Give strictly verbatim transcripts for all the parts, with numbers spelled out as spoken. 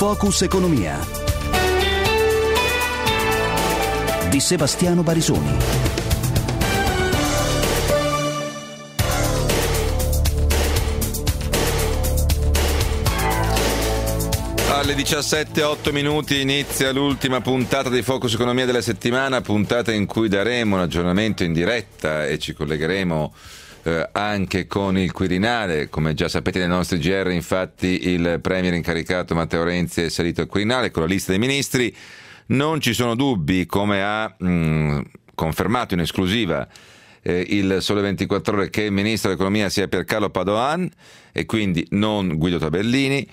Focus Economia di Sebastiano Barisoni. Alle diciassette e otto minuti inizia l'ultima puntata di Focus Economia della settimana, puntata in cui daremo un aggiornamento in diretta e ci collegheremo eh, anche con il Quirinale. Come già sapete nei nostri G R, infatti, il premier incaricato Matteo Renzi è salito al Quirinale con la lista dei ministri. Non ci sono dubbi, come ha mh, confermato in esclusiva eh, il Sole ventiquattro Ore, che il ministro dell'economia sia Piercarlo Padoan e quindi non Guido Tabellini.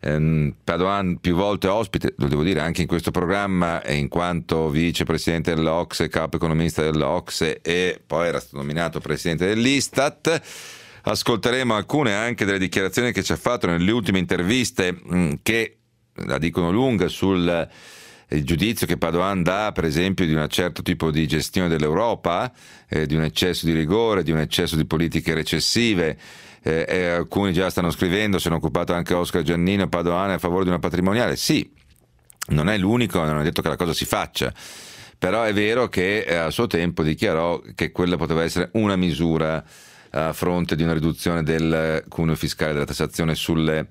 Padoan più volte ospite, lo devo dire, anche in questo programma, in quanto vicepresidente dell'Ocse, capo economista dell'Ocse, e poi era stato nominato presidente dell'Istat. Ascolteremo alcune anche delle dichiarazioni che ci ha fatto nelle ultime interviste, che la dicono lunga sul il giudizio che Padoan dà, per esempio, di un certo tipo di gestione dell'Europa, eh, di un eccesso di rigore, di un eccesso di politiche recessive. Eh, e alcuni già stanno scrivendo, se ne è occupato anche Oscar Giannino, Padoan è a favore di una patrimoniale. Sì, non è l'unico, non è detto che la cosa si faccia, però è vero che eh, a suo tempo dichiarò che quella poteva essere una misura a fronte di una riduzione del cuneo fiscale, della tassazione sulle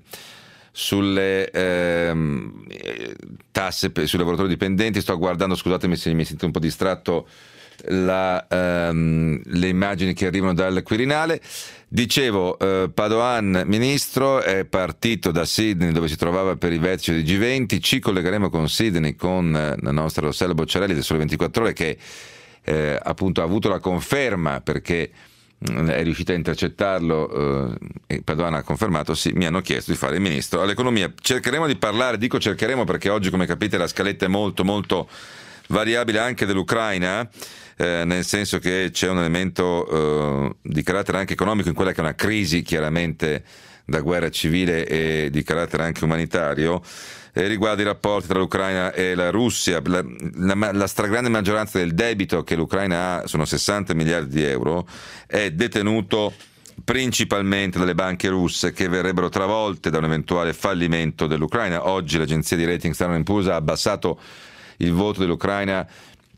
sulle ehm, tasse per, sui lavoratori dipendenti. Sto guardando, scusatemi se mi sento un po' distratto, la, ehm, le immagini che arrivano dal Quirinale. Dicevo, eh, Padoan, ministro, è partito da Sydney, dove si trovava per i vertici di G venti. Ci collegheremo con Sydney con eh, la nostra Rossella Bocciarelli del Sole ventiquattro Ore, che eh, appunto ha avuto la conferma, perché è riuscita a intercettarlo eh, e Padoan ha confermato: sì, mi hanno chiesto di fare il ministro all'economia. Cercheremo di parlare, dico cercheremo perché oggi, come capite, la scaletta è molto molto variabile, anche dell'Ucraina, eh, nel senso che c'è un elemento eh, di carattere anche economico in quella che è una crisi chiaramente da guerra civile e di carattere anche umanitario. Eh, riguarda i rapporti tra l'Ucraina e la Russia. La, la, la stragrande maggioranza del debito che l'Ucraina ha, sono sessanta miliardi di euro, è detenuto principalmente dalle banche russe, che verrebbero travolte da un eventuale fallimento dell'Ucraina. Oggi l'agenzia di rating Standard and Poor's ha abbassato il voto dell'Ucraina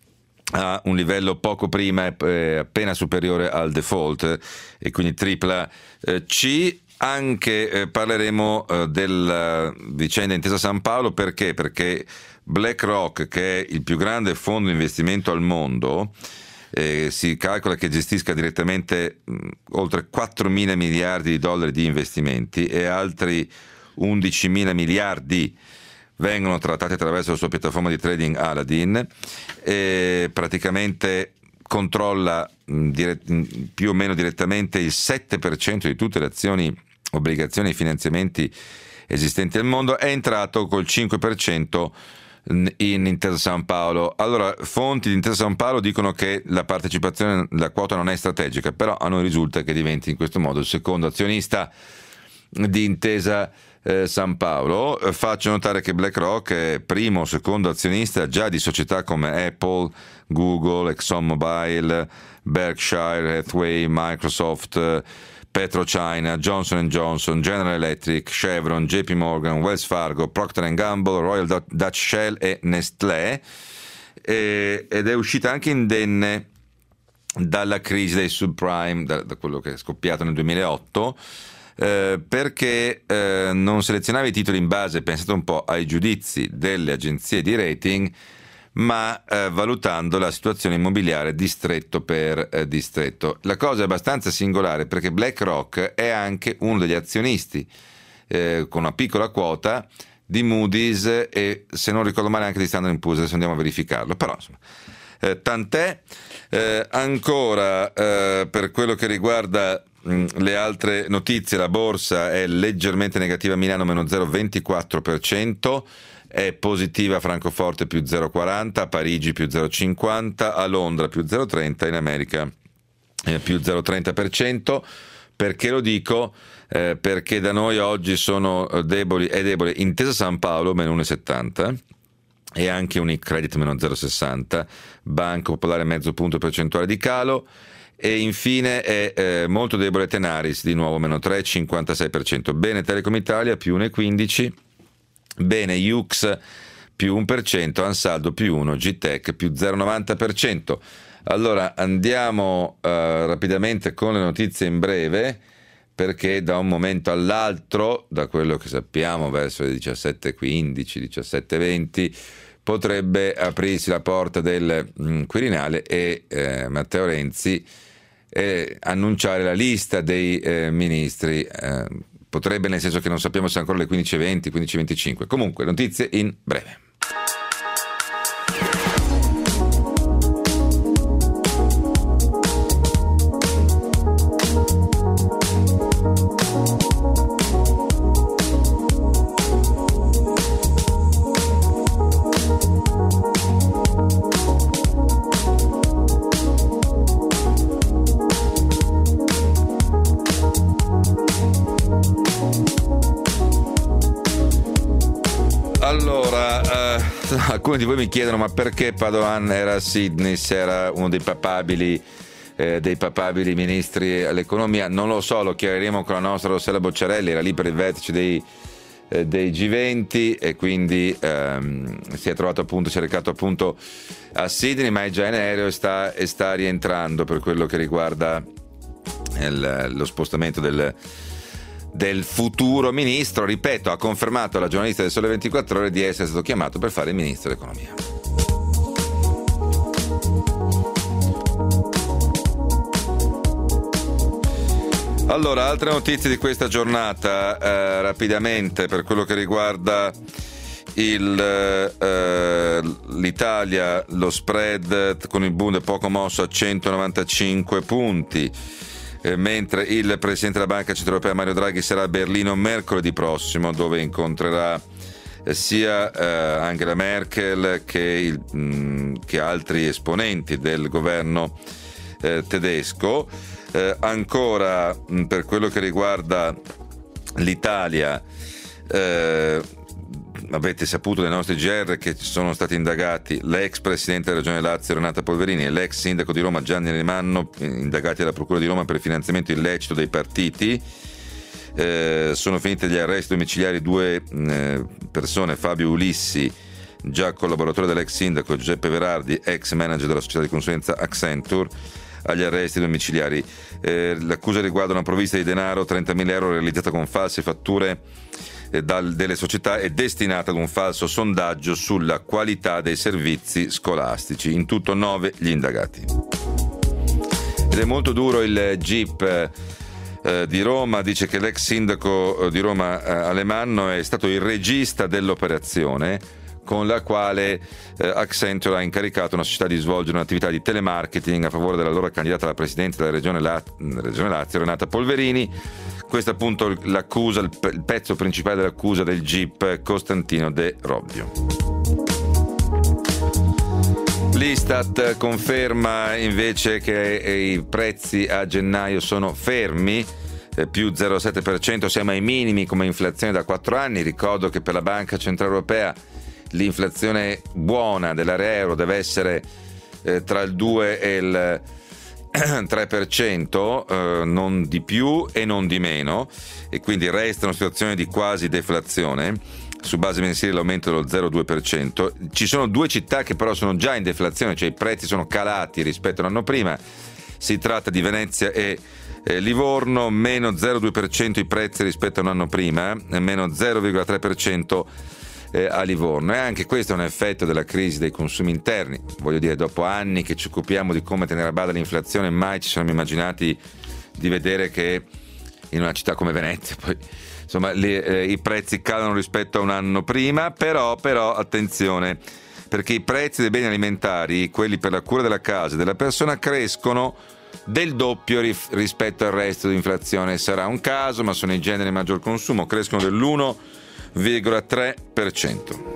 a un livello poco prima eh, appena superiore al default, e quindi tripla eh, C. Anche eh, parleremo eh, della vicenda Intesa San Paolo. Perché? Perché BlackRock, che è il più grande fondo di investimento al mondo, eh, si calcola che gestisca direttamente mh, oltre quattromila miliardi di dollari di investimenti, e altri undicimila miliardi vengono trattati attraverso la sua piattaforma di trading Aladdin, e praticamente controlla mh, dire, mh, più o meno direttamente il sette per cento di tutte le azioni, obbligazioni e finanziamenti esistenti al mondo. È entrato col cinque per cento in Intesa San Paolo. Allora, fonti di Intesa San Paolo dicono che la partecipazione, la quota non è strategica, però a noi risulta che diventi in questo modo il secondo azionista di Intesa eh, San Paolo. Faccio notare che BlackRock è primo o secondo azionista già di società come Apple, Google, ExxonMobil, Berkshire Hathaway, Microsoft, PetroChina, Johnson and Johnson, General Electric, Chevron, J P Morgan, Wells Fargo, Procter and Gamble, Royal Dutch Shell e Nestlé, e, ed è uscita anche indenne dalla crisi dei subprime, da, da quello che è scoppiato nel duemilaotto, eh, perché eh, non selezionava i titoli in base, pensate un po', ai giudizi delle agenzie di rating, ma eh, valutando la situazione immobiliare distretto per eh, distretto. La cosa è abbastanza singolare, perché BlackRock è anche uno degli azionisti eh, con una piccola quota di Moody's e, se non ricordo male, anche di Standard and Poor's. Adesso andiamo a verificarlo, però insomma, eh, tant'è. Eh, ancora eh, per quello che riguarda mh, le altre notizie, la borsa è leggermente negativa a Milano, meno zero virgola ventiquattro per cento. È positiva a Francoforte più zero virgola quaranta, a Parigi più zero virgola cinquanta, a Londra più zero virgola trenta, in America eh, più zero virgola trenta per cento. Perché lo dico? Eh, perché da noi oggi sono deboli, è debole Intesa San Paolo meno uno virgola settanta e anche Unicredit meno zero virgola sessanta, Banco Popolare mezzo punto percentuale di calo, e infine è eh, molto debole Tenaris, di nuovo meno tre virgola cinquantasei per cento. Bene Telecom Italia più uno virgola quindici, Bene, Yux più uno per cento, Ansaldo più uno, G-Tech più zero virgola novanta per cento. Allora andiamo uh, rapidamente con le notizie in breve, perché da un momento all'altro, da quello che sappiamo, verso le diciassette e quindici, diciassette e venti, potrebbe aprirsi la porta del mh, Quirinale e eh, Matteo Renzi eh, annunciare la lista dei eh, ministri. Eh, potrebbe, nel senso che non sappiamo se ancora le quindici e venti, quindici e venticinque. Comunque, notizie in breve. Allora, eh, alcuni di voi mi chiedono ma perché Padoan era a Sydney se era uno dei papabili, eh, dei papabili ministri all'economia. Non lo so, lo chiariremo con la nostra Rossella Bocciarelli, era lì per il vertice dei, eh, dei G venti e quindi ehm, si è trovato appunto, si è recato appunto a Sydney, ma è già in aereo e sta, e sta rientrando per quello che riguarda il, lo spostamento del del futuro ministro. Ripeto, ha confermato alla giornalista del Sole ventiquattro Ore di essere stato chiamato per fare il ministro dell'economia. Allora, altre notizie di questa giornata, eh, rapidamente, per quello che riguarda il, eh, l'Italia, lo spread con il Bund è poco mosso a centonovantacinque punti. Eh, mentre il presidente della Banca Centrale Europea Mario Draghi sarà a Berlino mercoledì prossimo, dove incontrerà eh, sia eh, Angela Merkel che, il, mh, che altri esponenti del governo eh, tedesco. Eh, ancora mh, per quello che riguarda l'Italia, eh, avete saputo dai nostri G R che sono stati indagati l'ex presidente della Regione Lazio Renata Polverini e l'ex sindaco di Roma Gianni Alemanno, indagati dalla Procura di Roma per il finanziamento illecito dei partiti. Eh, sono finite gli arresti domiciliari due eh, persone, Fabio Ulissi, già collaboratore dell'ex sindaco, Giuseppe Verardi, ex manager della società di consulenza Accenture, agli arresti domiciliari. Eh, l'accusa riguarda una provvista di denaro, trentamila euro realizzata con false fatture Dal, delle società è destinata ad un falso sondaggio sulla qualità dei servizi scolastici. In tutto nove gli indagati. Ed è molto duro il G I P eh, di Roma, dice che l'ex sindaco eh, di Roma eh, Alemanno è stato il regista dell'operazione con la quale eh, Accenture ha incaricato una società di svolgere un'attività di telemarketing a favore della loro candidata alla presidenza della regione, La- regione Lazio, Renata Polverini. Questa è appunto l'accusa, il pezzo principale dell'accusa del G I P Costantino De Robbio. L'Istat conferma invece che i prezzi a gennaio sono fermi, eh, più zero virgola sette per cento, siamo ai minimi come inflazione da quattro anni. Ricordo che per la Banca Centrale Europea l'inflazione buona dell'area euro deve essere eh, tra il due e il tre per cento, eh, non di più e non di meno, e quindi resta una situazione di quasi deflazione. Su base mensile l'aumento dello zero virgola due per cento. Ci sono due città che però sono già in deflazione, cioè i prezzi sono calati rispetto all'anno prima. Si tratta di Venezia e eh, Livorno, meno zero virgola due per cento i prezzi rispetto all'anno prima, meno zero virgola tre per cento Eh, a Livorno. E anche questo è un effetto della crisi dei consumi interni. Voglio dire, dopo anni che ci occupiamo di come tenere a bada l'inflazione, mai ci siamo immaginati di vedere che in una città come Venezia poi insomma le, eh, i prezzi calano rispetto a un anno prima. Però, però attenzione, perché i prezzi dei beni alimentari, quelli per la cura della casa e della persona, crescono del doppio rif- rispetto al resto dell'inflazione. Sarà un caso, ma sono i generi di maggior consumo, crescono dell'uno virgola tre per cento.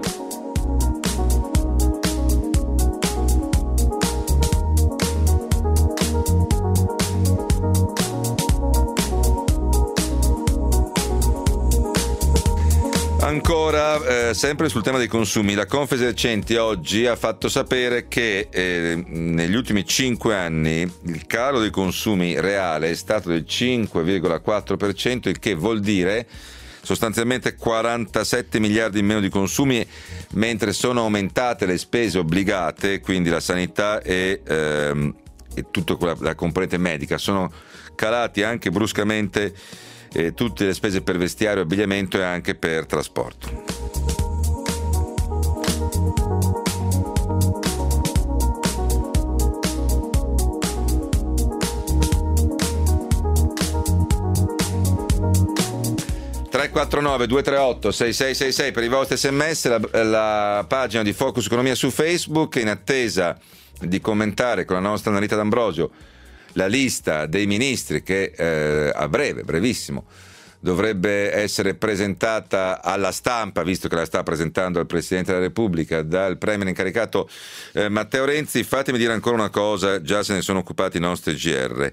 Ancora, eh, sempre sul tema dei consumi, la Confesercenti oggi ha fatto sapere che eh, negli ultimi cinque anni il calo dei consumi reale è stato del cinque virgola quattro per cento, il che vuol dire sostanzialmente quarantasette miliardi in meno di consumi, mentre sono aumentate le spese obbligate, quindi la sanità e, ehm, e tutta quella, la componente medica, sono calati anche bruscamente eh, tutte le spese per vestiario, abbigliamento e anche per trasporto. tre quattro nove due tre otto sei sei sei sei per i vostri sms, la, la pagina di Focus Economia su Facebook, in attesa di commentare con la nostra Anita D'Ambrosio la lista dei ministri che eh, a breve, brevissimo, dovrebbe essere presentata alla stampa, visto che la sta presentando al Presidente della Repubblica dal Premier incaricato eh, Matteo Renzi. Fatemi dire ancora una cosa, già se ne sono occupati i nostri G R.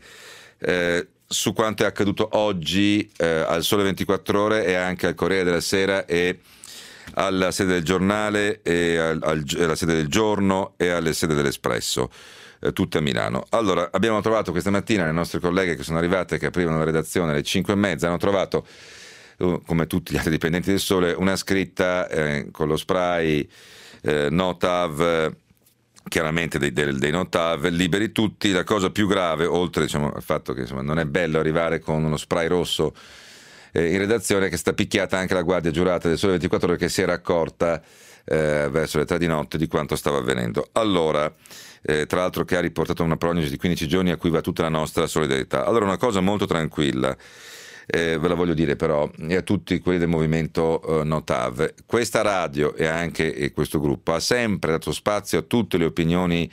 Eh, su quanto è accaduto oggi eh, al Sole ventiquattro Ore e anche al Corriere della Sera e alla sede del Giornale e al, al, alla sede del Giorno e alle sede dell'Espresso, eh, tutte a Milano. Allora, abbiamo trovato questa mattina le nostre colleghe che sono arrivate, che aprivano la redazione alle cinque e mezza, hanno trovato, uh, come tutti gli altri dipendenti del Sole, una scritta eh, con lo spray eh, no TAV, chiaramente dei, dei, dei no TAV, liberi tutti. La cosa più grave, oltre diciamo, al fatto che insomma, non è bello arrivare con uno spray rosso eh, in redazione, è che sta picchiata anche la guardia giurata del Sole ventiquattro Ore, che si era accorta eh, verso le tre di notte di quanto stava avvenendo. Allora, eh, tra l'altro che ha riportato una prognosi di quindici giorni a cui va tutta la nostra solidarietà. Allora, una cosa molto tranquilla, Eh, ve la voglio dire però, e a tutti quelli del movimento eh, No TAV: questa radio e anche e questo gruppo ha sempre dato spazio a tutte le opinioni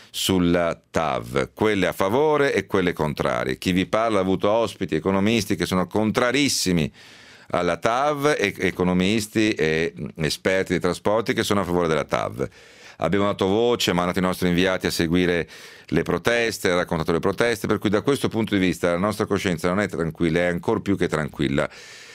sulla TAV, quelle a favore e quelle contrarie. Chi vi parla ha avuto ospiti economisti che sono contrarissimi alla TAV e economisti e esperti dei trasporti che sono a favore della TAV. Abbiamo dato voce, mandato i nostri inviati a seguire le proteste, ha raccontato le proteste, per cui da questo punto di vista la nostra coscienza non è tranquilla, è ancor più che tranquilla.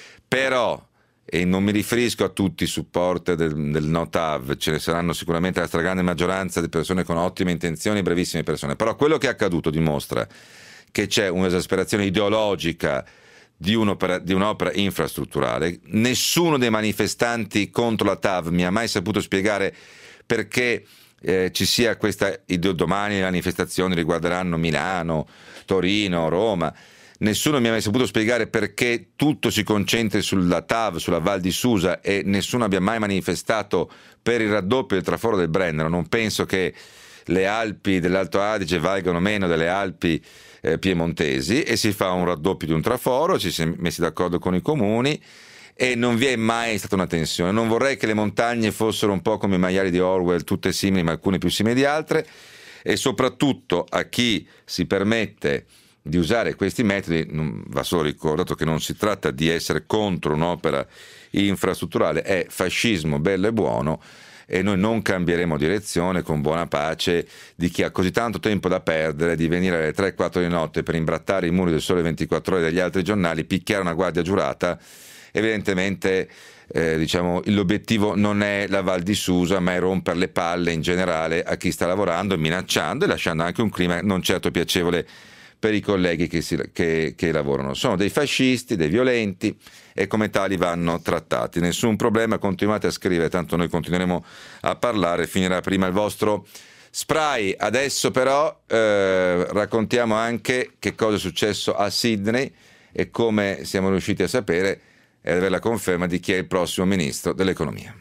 Però, e non mi riferisco a tutti i supporter del, del no TAV, ce ne saranno sicuramente la stragrande maggioranza di persone con ottime intenzioni, brevissime persone, però quello che è accaduto dimostra che c'è un'esasperazione ideologica di un'opera, di un'opera infrastrutturale. Nessuno dei manifestanti contro la TAV mi ha mai saputo spiegare perché eh, ci sia questa idea. Domani le manifestazioni riguarderanno Milano, Torino, Roma. Nessuno mi ha mai saputo spiegare perché tutto si concentri sulla TAV, sulla Val di Susa, e nessuno abbia mai manifestato per il raddoppio del traforo del Brennero. Non penso che le Alpi dell'Alto Adige valgano meno delle Alpi eh, piemontesi, e si fa un raddoppio di un traforo, ci si è messi d'accordo con i comuni e non vi è mai stata una tensione. Non vorrei che le montagne fossero un po' come i maiali di Orwell, tutte simili ma alcune più simili di altre, e soprattutto a chi si permette di usare questi metodi va solo ricordato che non si tratta di essere contro un'opera infrastrutturale, è fascismo bello e buono, e noi non cambieremo direzione con buona pace di chi ha così tanto tempo da perdere di venire alle tre quattro di notte per imbrattare i muri del Sole ventiquattro Ore e degli altri giornali, picchiare una guardia giurata. Evidentemente eh, diciamo l'obiettivo non è la Val di Susa, ma è rompere le palle in generale a chi sta lavorando, minacciando e lasciando anche un clima non certo piacevole per i colleghi che, si, che, che lavorano. Sono dei fascisti, dei violenti, e come tali vanno trattati. Nessun problema, continuate a scrivere, tanto noi continueremo a parlare, finirà prima il vostro spray. Adesso però eh, raccontiamo anche che cosa è successo a Sydney e come siamo riusciti a sapere e ad avere la conferma di chi è il prossimo ministro dell'economia.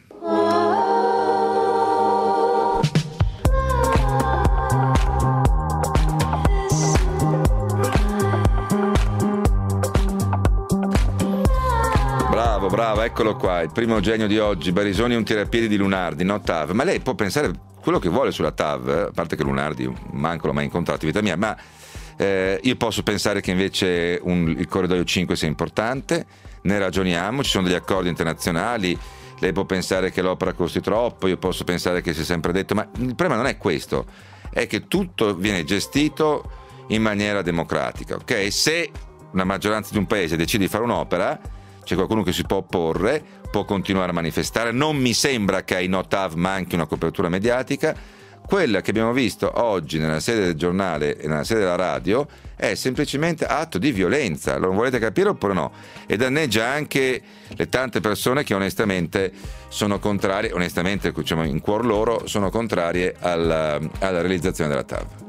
Bravo, bravo, eccolo qua, il primo genio di oggi. Barisoni è un tirapiedi di Lunardi, no TAV. Ma lei può pensare quello che vuole sulla TAV, a parte che Lunardi manco l'ho mai incontrato in vita mia, ma eh, io posso pensare che invece un, il corridoio cinque sia importante, ne ragioniamo, ci sono degli accordi internazionali, lei può pensare che l'opera costi troppo, io posso pensare che si è sempre detto, ma il problema non è questo, è che tutto viene gestito in maniera democratica, ok? Se una maggioranza di un paese decide di fare un'opera, c'è qualcuno che si può opporre, può continuare a manifestare. Non mi sembra che ai no TAV manchi una copertura mediatica. Quella che abbiamo visto oggi nella sede del giornale e nella sede della radio è semplicemente atto di violenza. Lo volete capire oppure no? E danneggia anche le tante persone che onestamente sono contrarie, onestamente diciamo in cuor loro, sono contrarie alla, alla realizzazione della T A V.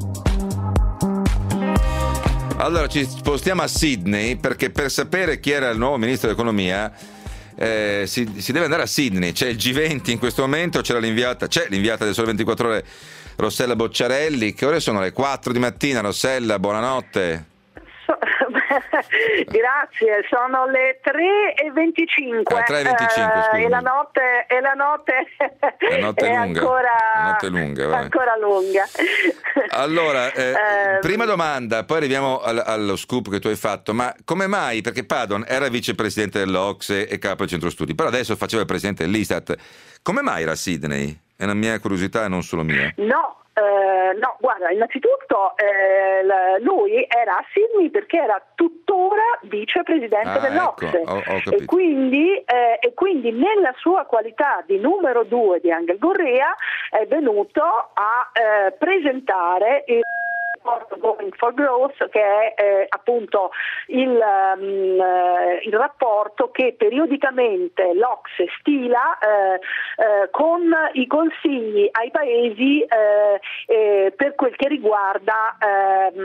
Allora ci spostiamo a Sydney, perché per sapere chi era il nuovo ministro dell'economia eh, si, si deve andare a Sydney. C'è il G venti in questo momento, c'era l'inviata, c'è l'inviata del Sole ventiquattro Ore, Rossella Bocciarelli. Che ore sono? Le quattro di mattina. Rossella, buonanotte. So, grazie, sono le tre e venticinque. Ah, tre e venticinque, eh, e la notte, e la notte, la notte è, è lunga. ancora, la notte è lunga, vai. ancora lunga. Allora, eh, eh, prima domanda, poi arriviamo al, allo scoop che tu hai fatto, ma come mai? Perché Padoan era vicepresidente dell'Ocse e capo del centro studi, però adesso faceva il presidente dell'Istat. Come mai era a Sydney? È una mia curiosità e non solo mia. No. Uh, no, guarda, innanzitutto eh, lui era a Sydney perché era tuttora vicepresidente ah, dell'Ocse, ecco, ho, ho e, quindi, eh, e quindi nella sua qualità di numero due di Angel Gurria è venuto a eh, presentare il Going for Growth, che è eh, appunto il, um, il rapporto che periodicamente l'Ocse stila eh, eh, con i consigli ai paesi eh, eh, per quel che riguarda eh,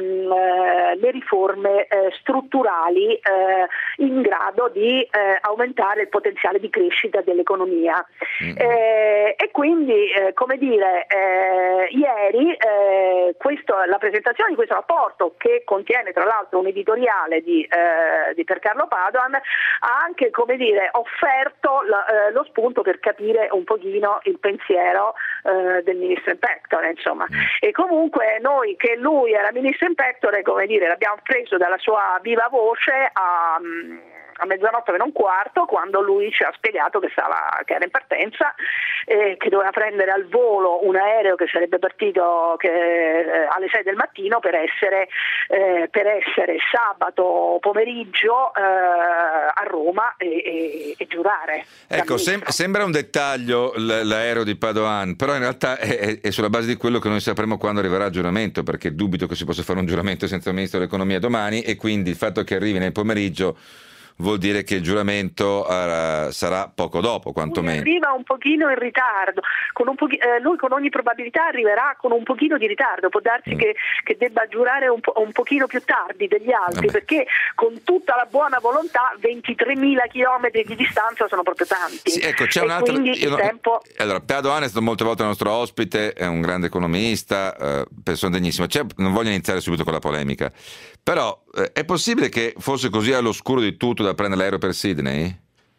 le riforme eh, strutturali eh, in grado di eh, aumentare il potenziale di crescita dell'economia. Mm. Eh, e quindi, eh, come dire, eh, ieri eh, questo, la presentazione di questo rapporto, che contiene tra l'altro un editoriale di, eh, di Piercarlo Padoan, ha anche, come dire, offerto la, eh, lo spunto per capire un pochino il pensiero eh, del ministro in pectore, insomma. Mm. E comunque noi, che lui era ministro in pectore, come dire, l'abbiamo preso dalla sua viva voce a a mezzanotte meno un quarto, quando lui ci ha spiegato che, stava, che era in partenza, eh, che doveva prendere al volo un aereo che sarebbe partito che, eh, alle sei del mattino per essere, eh, per essere sabato pomeriggio eh, a Roma e, e, e giurare. Ecco, sem- sembra un dettaglio l- l'aereo di Padoan, però in realtà è, è sulla base di quello che noi sapremo quando arriverà il giuramento, perché dubito che si possa fare un giuramento senza il ministro dell'economia domani, e quindi il fatto che arrivi nel pomeriggio vuol dire che il giuramento uh, sarà poco dopo, quantomeno. Arriva un pochino in ritardo, con un pochi- eh, lui con ogni probabilità arriverà con un pochino di ritardo, può darsi mm. che, che debba giurare un, po- un pochino più tardi degli altri. Vabbè. Perché con tutta la buona volontà ventitremila chilometri di distanza sono proprio tanti. Sì, ecco, c'è e un altro... quindi il no... tempo... Allora, Padoan è stato molte volte il nostro ospite, è un grande economista, eh, persona degnissima. C'è... Non voglio iniziare subito con la polemica, però eh, è possibile che fosse così all'oscuro di tutto da prendere l'aereo per Sydney?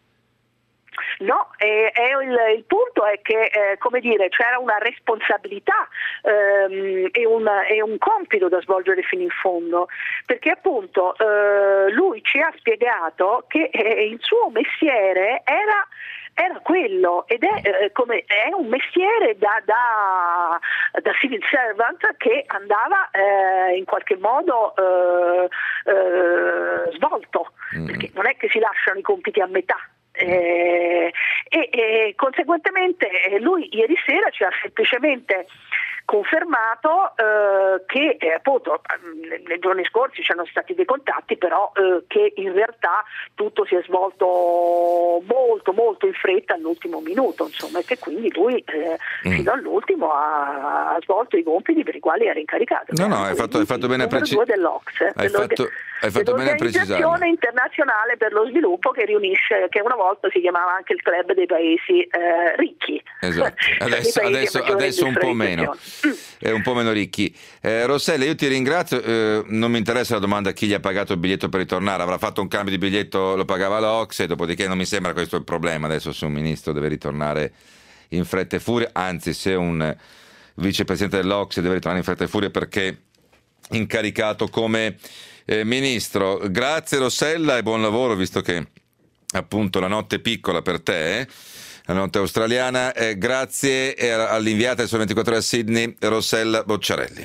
No, eh, è il, il punto è che, eh, come dire, c'era una responsabilità ehm, e, un, e un compito da svolgere fino in fondo, perché appunto eh, lui ci ha spiegato che eh, il suo mestiere era era quello, ed è, eh, come, è un mestiere da, da, da civil servant che andava eh, in qualche modo eh, eh, svolto, mm. perché non è che si lasciano i compiti a metà. Eh, e, e conseguentemente lui ieri sera ci ha semplicemente confermato eh, che eh, appunto nei giorni scorsi c'erano stati dei contatti, però eh, che in realtà tutto si è svolto molto molto in fretta all'ultimo minuto, insomma, e che quindi lui eh, mm. fino all'ultimo ha, ha svolto i compiti per i quali era incaricato. No, no, hai fatto, hai fatto bene a precisare. dell'Ocse, hai fatto, hai fatto bene a precisare. L'Organizzazione internazionale per lo sviluppo, che riunisce, che una volta si chiamava anche il club dei paesi eh, ricchi. Esatto. Adesso, adesso, adesso un po' meno. È un po' meno ricchi. eh, Rossella, io ti ringrazio, eh, non mi interessa la domanda chi gli ha pagato il biglietto per ritornare, avrà fatto un cambio di biglietto, lo pagava l'Ocse, dopodiché non mi sembra questo il problema adesso, se un ministro deve ritornare in fretta e furia, anzi se un vicepresidente dell'Ocse deve ritornare in fretta e furia perché incaricato come eh, ministro. Grazie Rossella e buon lavoro, visto che appunto la notte è piccola per te, eh? La notte australiana. Eh, grazie all'inviata del Sole ventiquattro Ore a Sydney, Rossella Bocciarelli.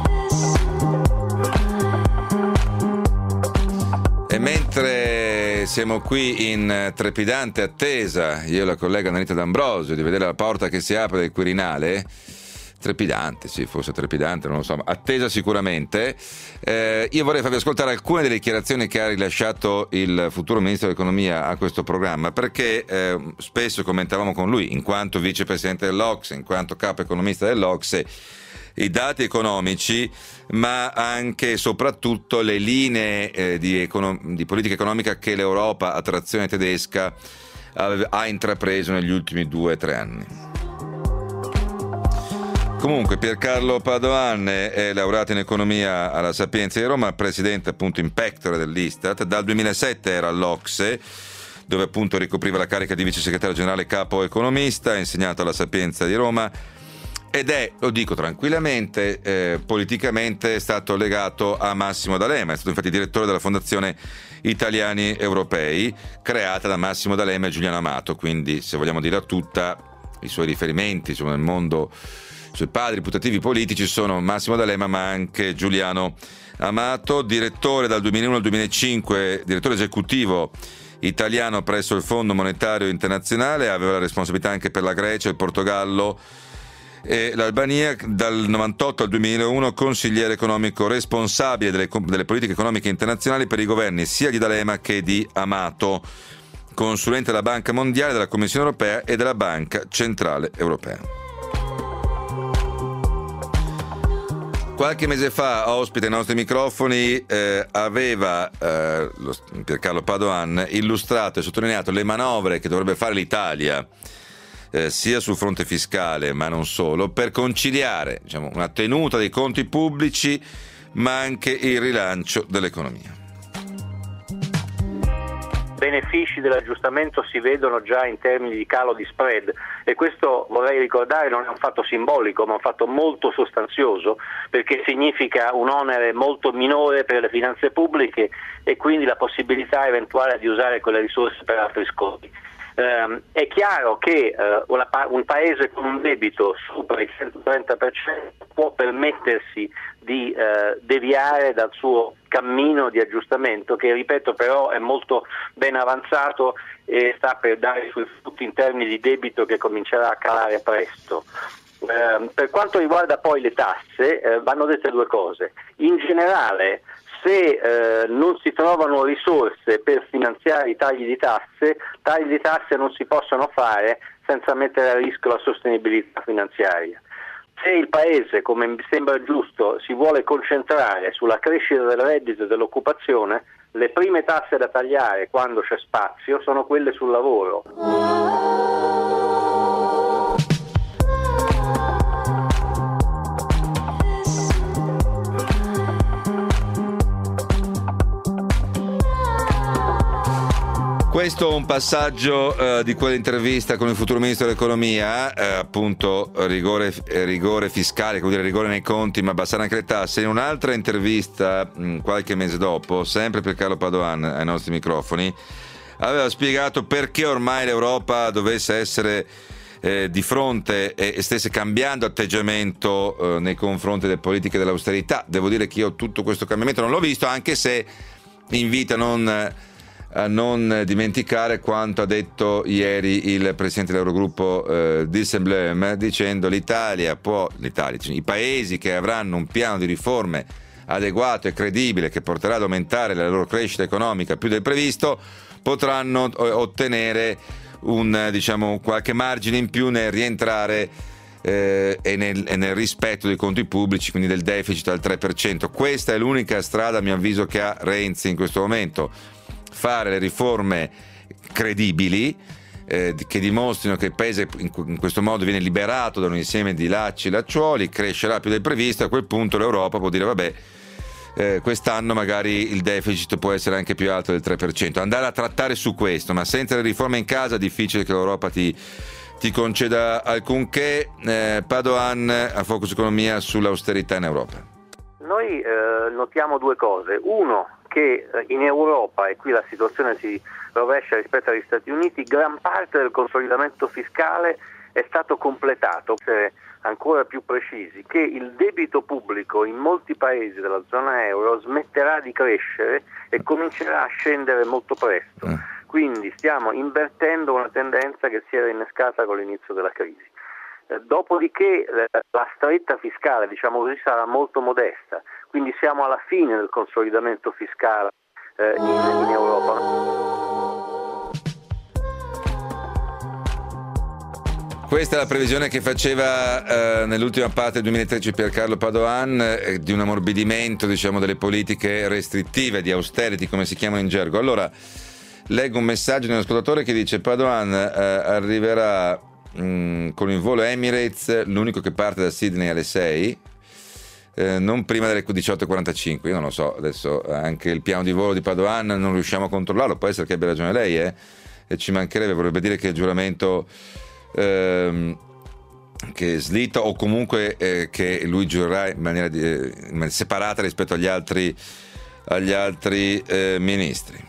E mentre si siamo qui in trepidante attesa, io e la collega Anita D'Ambrosio, di vedere la porta che si apre del Quirinale. Trepidante, sì, forse trepidante, non lo so, ma attesa sicuramente. Eh, io vorrei farvi ascoltare alcune delle dichiarazioni che ha rilasciato il futuro ministro dell'economia a questo programma, perché eh, spesso commentavamo con lui, in quanto vicepresidente dell'O C S E, in quanto capo economista dell'O C S E, i dati economici, ma anche e soprattutto le linee eh, di, econo- di politica economica che l'Europa a trazione tedesca ha, ha intrapreso negli ultimi due o tre anni. Comunque Piercarlo Padoan è laureato in economia alla Sapienza di Roma, presidente appunto in pectore dell'Istat, dal duemilasette era all'O C S E, dove appunto ricopriva la carica di vice segretario generale capo economista, ha insegnato alla Sapienza di Roma ed è, lo dico tranquillamente, eh, politicamente è stato legato a Massimo D'Alema, è stato infatti direttore della Fondazione Italiani Europei, creata da Massimo D'Alema e Giuliano Amato, quindi se vogliamo dire tutta, i suoi riferimenti insomma, nel mondo, i suoi padri putativi politici sono Massimo D'Alema ma anche Giuliano Amato, direttore dal duemilauno al duemilacinque, direttore esecutivo italiano presso il Fondo Monetario Internazionale, aveva la responsabilità anche per la Grecia, il Portogallo e l'Albania, dal novantotto al duemilauno consigliere economico responsabile delle, delle politiche economiche internazionali per i governi sia di D'Alema che di Amato, consulente della Banca Mondiale, della Commissione Europea e della Banca Centrale Europea. Qualche mese fa, ospite ai nostri microfoni, eh, aveva eh, lo, Piercarlo Padoan illustrato e sottolineato le manovre che dovrebbe fare l'Italia Eh, sia sul fronte fiscale ma non solo, per conciliare diciamo, una tenuta dei conti pubblici ma anche il rilancio dell'economia. I benefici dell'aggiustamento si vedono già in termini di calo di spread e questo, vorrei ricordare, non è un fatto simbolico ma un fatto molto sostanzioso, perché significa un onere molto minore per le finanze pubbliche e quindi la possibilità eventuale di usare quelle risorse per altri scopi. Um, è chiaro che uh, una, un paese con un debito sopra il centotrenta per cento può permettersi di uh, deviare dal suo cammino di aggiustamento, che ripeto però è molto ben avanzato e sta per dare i suoi frutti in termini di debito che comincerà a calare presto. Uh, per quanto riguarda poi le tasse, uh, vanno dette due cose. In generale, se eh, non si trovano risorse per finanziare i tagli di tasse, tagli di tasse non si possono fare senza mettere a rischio la sostenibilità finanziaria. Se il Paese, come mi sembra giusto, si vuole concentrare sulla crescita del reddito e dell'occupazione, le prime tasse da tagliare quando c'è spazio sono quelle sul lavoro. Questo è un passaggio uh, di quell'intervista con il futuro ministro dell'economia, uh, appunto rigore, rigore fiscale, come dire rigore nei conti, ma abbassare anche le tasse. In un'altra intervista, mh, qualche mese dopo, sempre Piercarlo Padoan ai nostri microfoni, aveva spiegato perché ormai l'Europa dovesse essere eh, di fronte e, e stesse cambiando atteggiamento eh, nei confronti delle politiche dell'austerità. Devo dire che io tutto questo cambiamento non l'ho visto, anche se invita a non... a non dimenticare quanto ha detto ieri il presidente dell'Eurogruppo eh, Dijsselbloem, dicendo l'Italia può, l'Italia, cioè, i paesi che avranno un piano di riforme adeguato e credibile che porterà ad aumentare la loro crescita economica più del previsto, potranno ottenere un, diciamo, qualche margine in più nel rientrare eh, e, nel, e nel rispetto dei conti pubblici, quindi del deficit al tre per cento. Questa è l'unica strada, a mio avviso, che ha Renzi in questo momento. Fare le riforme credibili eh, che dimostrino che il paese in, in questo modo viene liberato da un insieme di lacci e lacciuoli, crescerà più del previsto. A quel punto l'Europa può dire vabbè, eh, quest'anno magari il deficit può essere anche più alto del tre per cento. Andare a trattare su questo, ma senza le riforme in casa è difficile che l'Europa ti, ti conceda alcunché. eh, Padoan a Focus Economia sull'austerità in Europa. Noi eh, notiamo due cose. Uno, che in Europa, e qui la situazione si rovescia rispetto agli Stati Uniti, gran parte del consolidamento fiscale è stato completato, per ancora più precisi, che il debito pubblico in molti paesi della zona euro smetterà di crescere e comincerà a scendere molto presto. Quindi stiamo invertendo una tendenza che si era innescata con l'inizio della crisi. Eh, dopodiché eh, la stretta fiscale, diciamo così, sarà molto modesta, quindi siamo alla fine del consolidamento fiscale eh, in, in Europa. Questa è la previsione che faceva eh, nell'ultima parte del duemilatredici Piercarlo Padoan eh, di un ammorbidimento, diciamo, delle politiche restrittive, di austerity come si chiamano in gergo. Allora, leggo un messaggio di un ascoltatore che dice: Padoan eh, arriverà mh, con il volo Emirates, l'unico che parte da Sydney alle sei, eh, non prima delle diciotto e quarantacinque. Io non lo so, adesso anche il piano di volo di Padoan non riusciamo a controllarlo, può essere che abbia ragione lei, eh? E ci mancherebbe, vorrebbe dire che il giuramento ehm, che slita, o comunque eh, che lui giurerà in maniera, di, eh, in maniera separata rispetto agli altri, agli altri eh, ministri.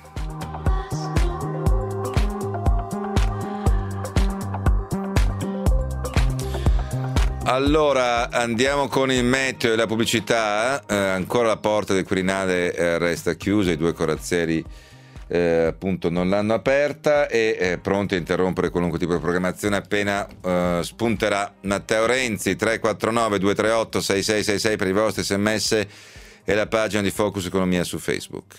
Allora andiamo con il meteo e la pubblicità. Eh, ancora la porta del Quirinale eh, resta chiusa, i due corazzieri eh, appunto non l'hanno aperta e eh, pronti a interrompere qualunque tipo di programmazione appena eh, spunterà Matteo Renzi. Tre quattro nove due tre otto sei sei sei sei per i vostri sms e la pagina di Focus Economia su Facebook.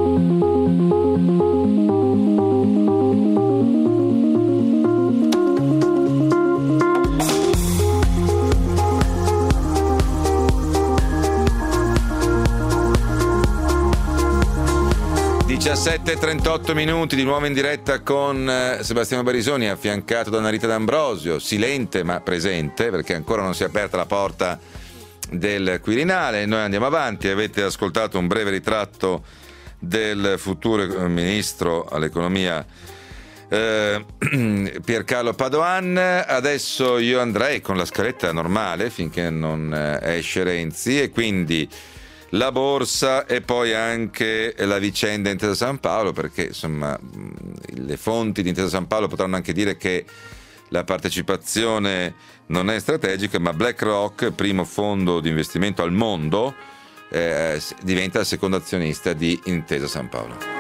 diciassette e trentotto minuti di nuovo in diretta con Sebastiano Barisoni, affiancato da Narita D'Ambrosio, silente ma presente perché ancora non si è aperta la porta del Quirinale. Noi andiamo avanti. Avete ascoltato un breve ritratto del futuro ministro all'economia eh, Piercarlo Padoan. Adesso io andrei con la scaletta normale finché non esce Renzi, e quindi la borsa e poi anche la vicenda Intesa San Paolo, perché insomma le fonti di Intesa San Paolo potranno anche dire che la partecipazione non è strategica, ma BlackRock, primo fondo di investimento al mondo, eh, diventa il secondo azionista di Intesa San Paolo.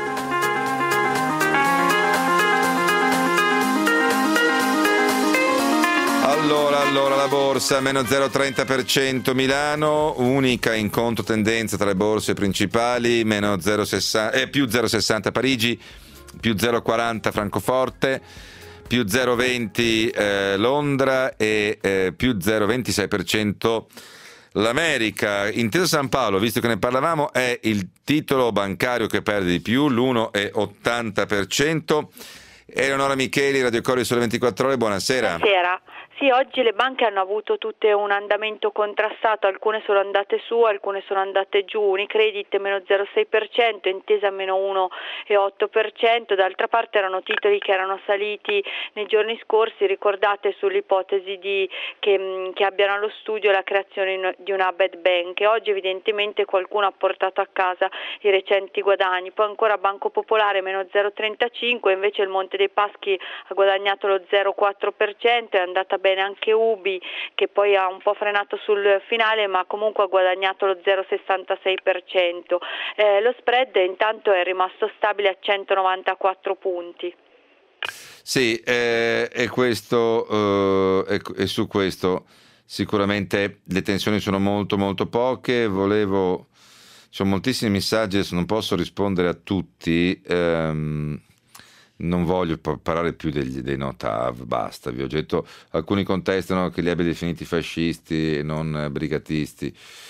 Allora, allora la borsa meno zero virgola trenta per cento Milano, unica in controtendenza tra le borse principali, meno zero virgola sessanta, eh, più zero virgola sessanta Parigi, più zero virgola quaranta Francoforte, più zero virgola venti eh, Londra e eh, più zero virgola ventisei per cento l'America. Intesa San Paolo, visto che ne parlavamo, è il titolo bancario che perde di più, l'uno virgola ottanta per cento. Eleonora Micheli, Radio Corriere Sole ventiquattro Ore, buonasera. Buonasera. Sì, oggi le banche hanno avuto tutte un andamento contrastato, alcune sono andate su, alcune sono andate giù. Unicredit meno zero virgola sei per cento, Intesa meno uno virgola otto per cento, d'altra parte erano titoli che erano saliti nei giorni scorsi, ricordate, sull'ipotesi di che, che abbiano allo studio la creazione di una bad bank, e oggi evidentemente qualcuno ha portato a casa i recenti guadagni. Poi ancora Banco Popolare meno zero virgola trentacinque, invece il Monte dei Paschi ha guadagnato lo zero virgola quattro per cento, è andata bene anche Ubi che poi ha un po' frenato sul finale, ma comunque ha guadagnato lo zero virgola sessantasei per cento. Eh, lo spread intanto è rimasto stabile a centonovantaquattro punti. Sì, eh, e questo eh, e, e su questo sicuramente le tensioni sono molto molto poche. Volevo, ci sono moltissimi messaggi, adesso non posso rispondere a tutti. Ehm, Non voglio parlare più degli, dei Notav, basta, vi ho detto, alcuni contestano che li abbia definiti fascisti e non brigatisti,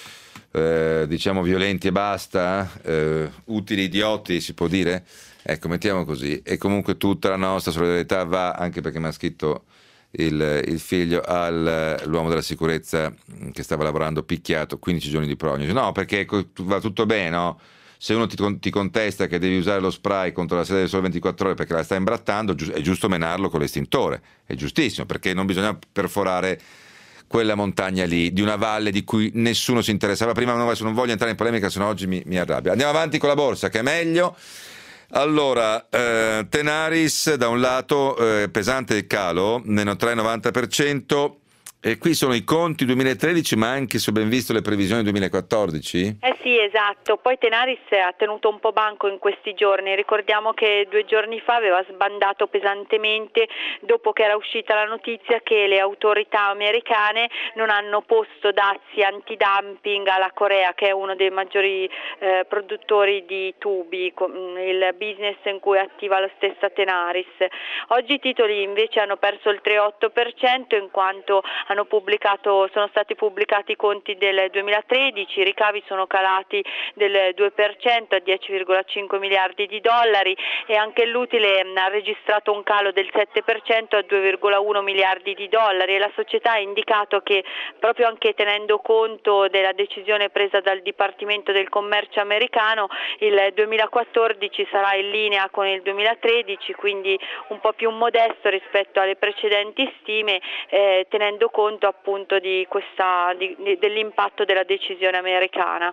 eh, diciamo violenti e basta, eh, utili idioti si può dire, ecco, mettiamo così. E comunque tutta la nostra solidarietà va, anche perché mi ha scritto il, il figlio, all'uomo della sicurezza che stava lavorando picchiato, quindici giorni di prognosi. No, perché va tutto bene, no? Se uno ti, ti contesta che devi usare lo spray contro la sede del Sole ventiquattro Ore perché la sta imbrattando, è giusto menarlo con l'estintore, è giustissimo, perché non bisogna perforare quella montagna lì, di una valle di cui nessuno si interessava prima. Non voglio entrare in polemica, sennò oggi mi, mi arrabbio. Andiamo avanti con la borsa, che è meglio. Allora, eh, Tenaris da un lato, eh, pesante il calo, meno tre virgola novanta per cento, e qui sono i conti duemilatredici, ma anche, se ho ben visto, le previsioni duemilaquattordici? Eh sì, esatto. Poi Tenaris ha tenuto un po' banco in questi giorni. Ricordiamo che due giorni fa aveva sbandato pesantemente dopo che era uscita la notizia che le autorità americane non hanno posto dazi antidumping alla Corea, che è uno dei maggiori eh, produttori di tubi, il business in cui è attiva la stessa Tenaris. Oggi i titoli invece hanno perso il tre virgola otto per cento in quanto hanno pubblicato, sono stati pubblicati i conti del duemilatredici, i ricavi sono calati del due per cento a dieci virgola cinque miliardi di dollari e anche l'utile ha registrato un calo del sette per cento a due virgola uno miliardi di dollari, e la società ha indicato che, proprio anche tenendo conto della decisione presa dal Dipartimento del Commercio americano, il duemilaquattordici sarà in linea con il duemilatredici, quindi un po' più modesto rispetto alle precedenti stime, eh, tenendo conto appunto di questa, di, dell'impatto della decisione americana.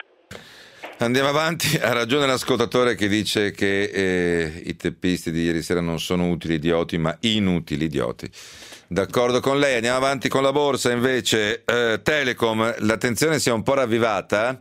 Andiamo avanti. Ha ragione l'ascoltatore che dice che eh, i teppisti di ieri sera non sono utili idioti, ma inutili idioti. D'accordo con lei. Andiamo avanti con la borsa invece. eh, Telecom, l'attenzione si è un po' ravvivata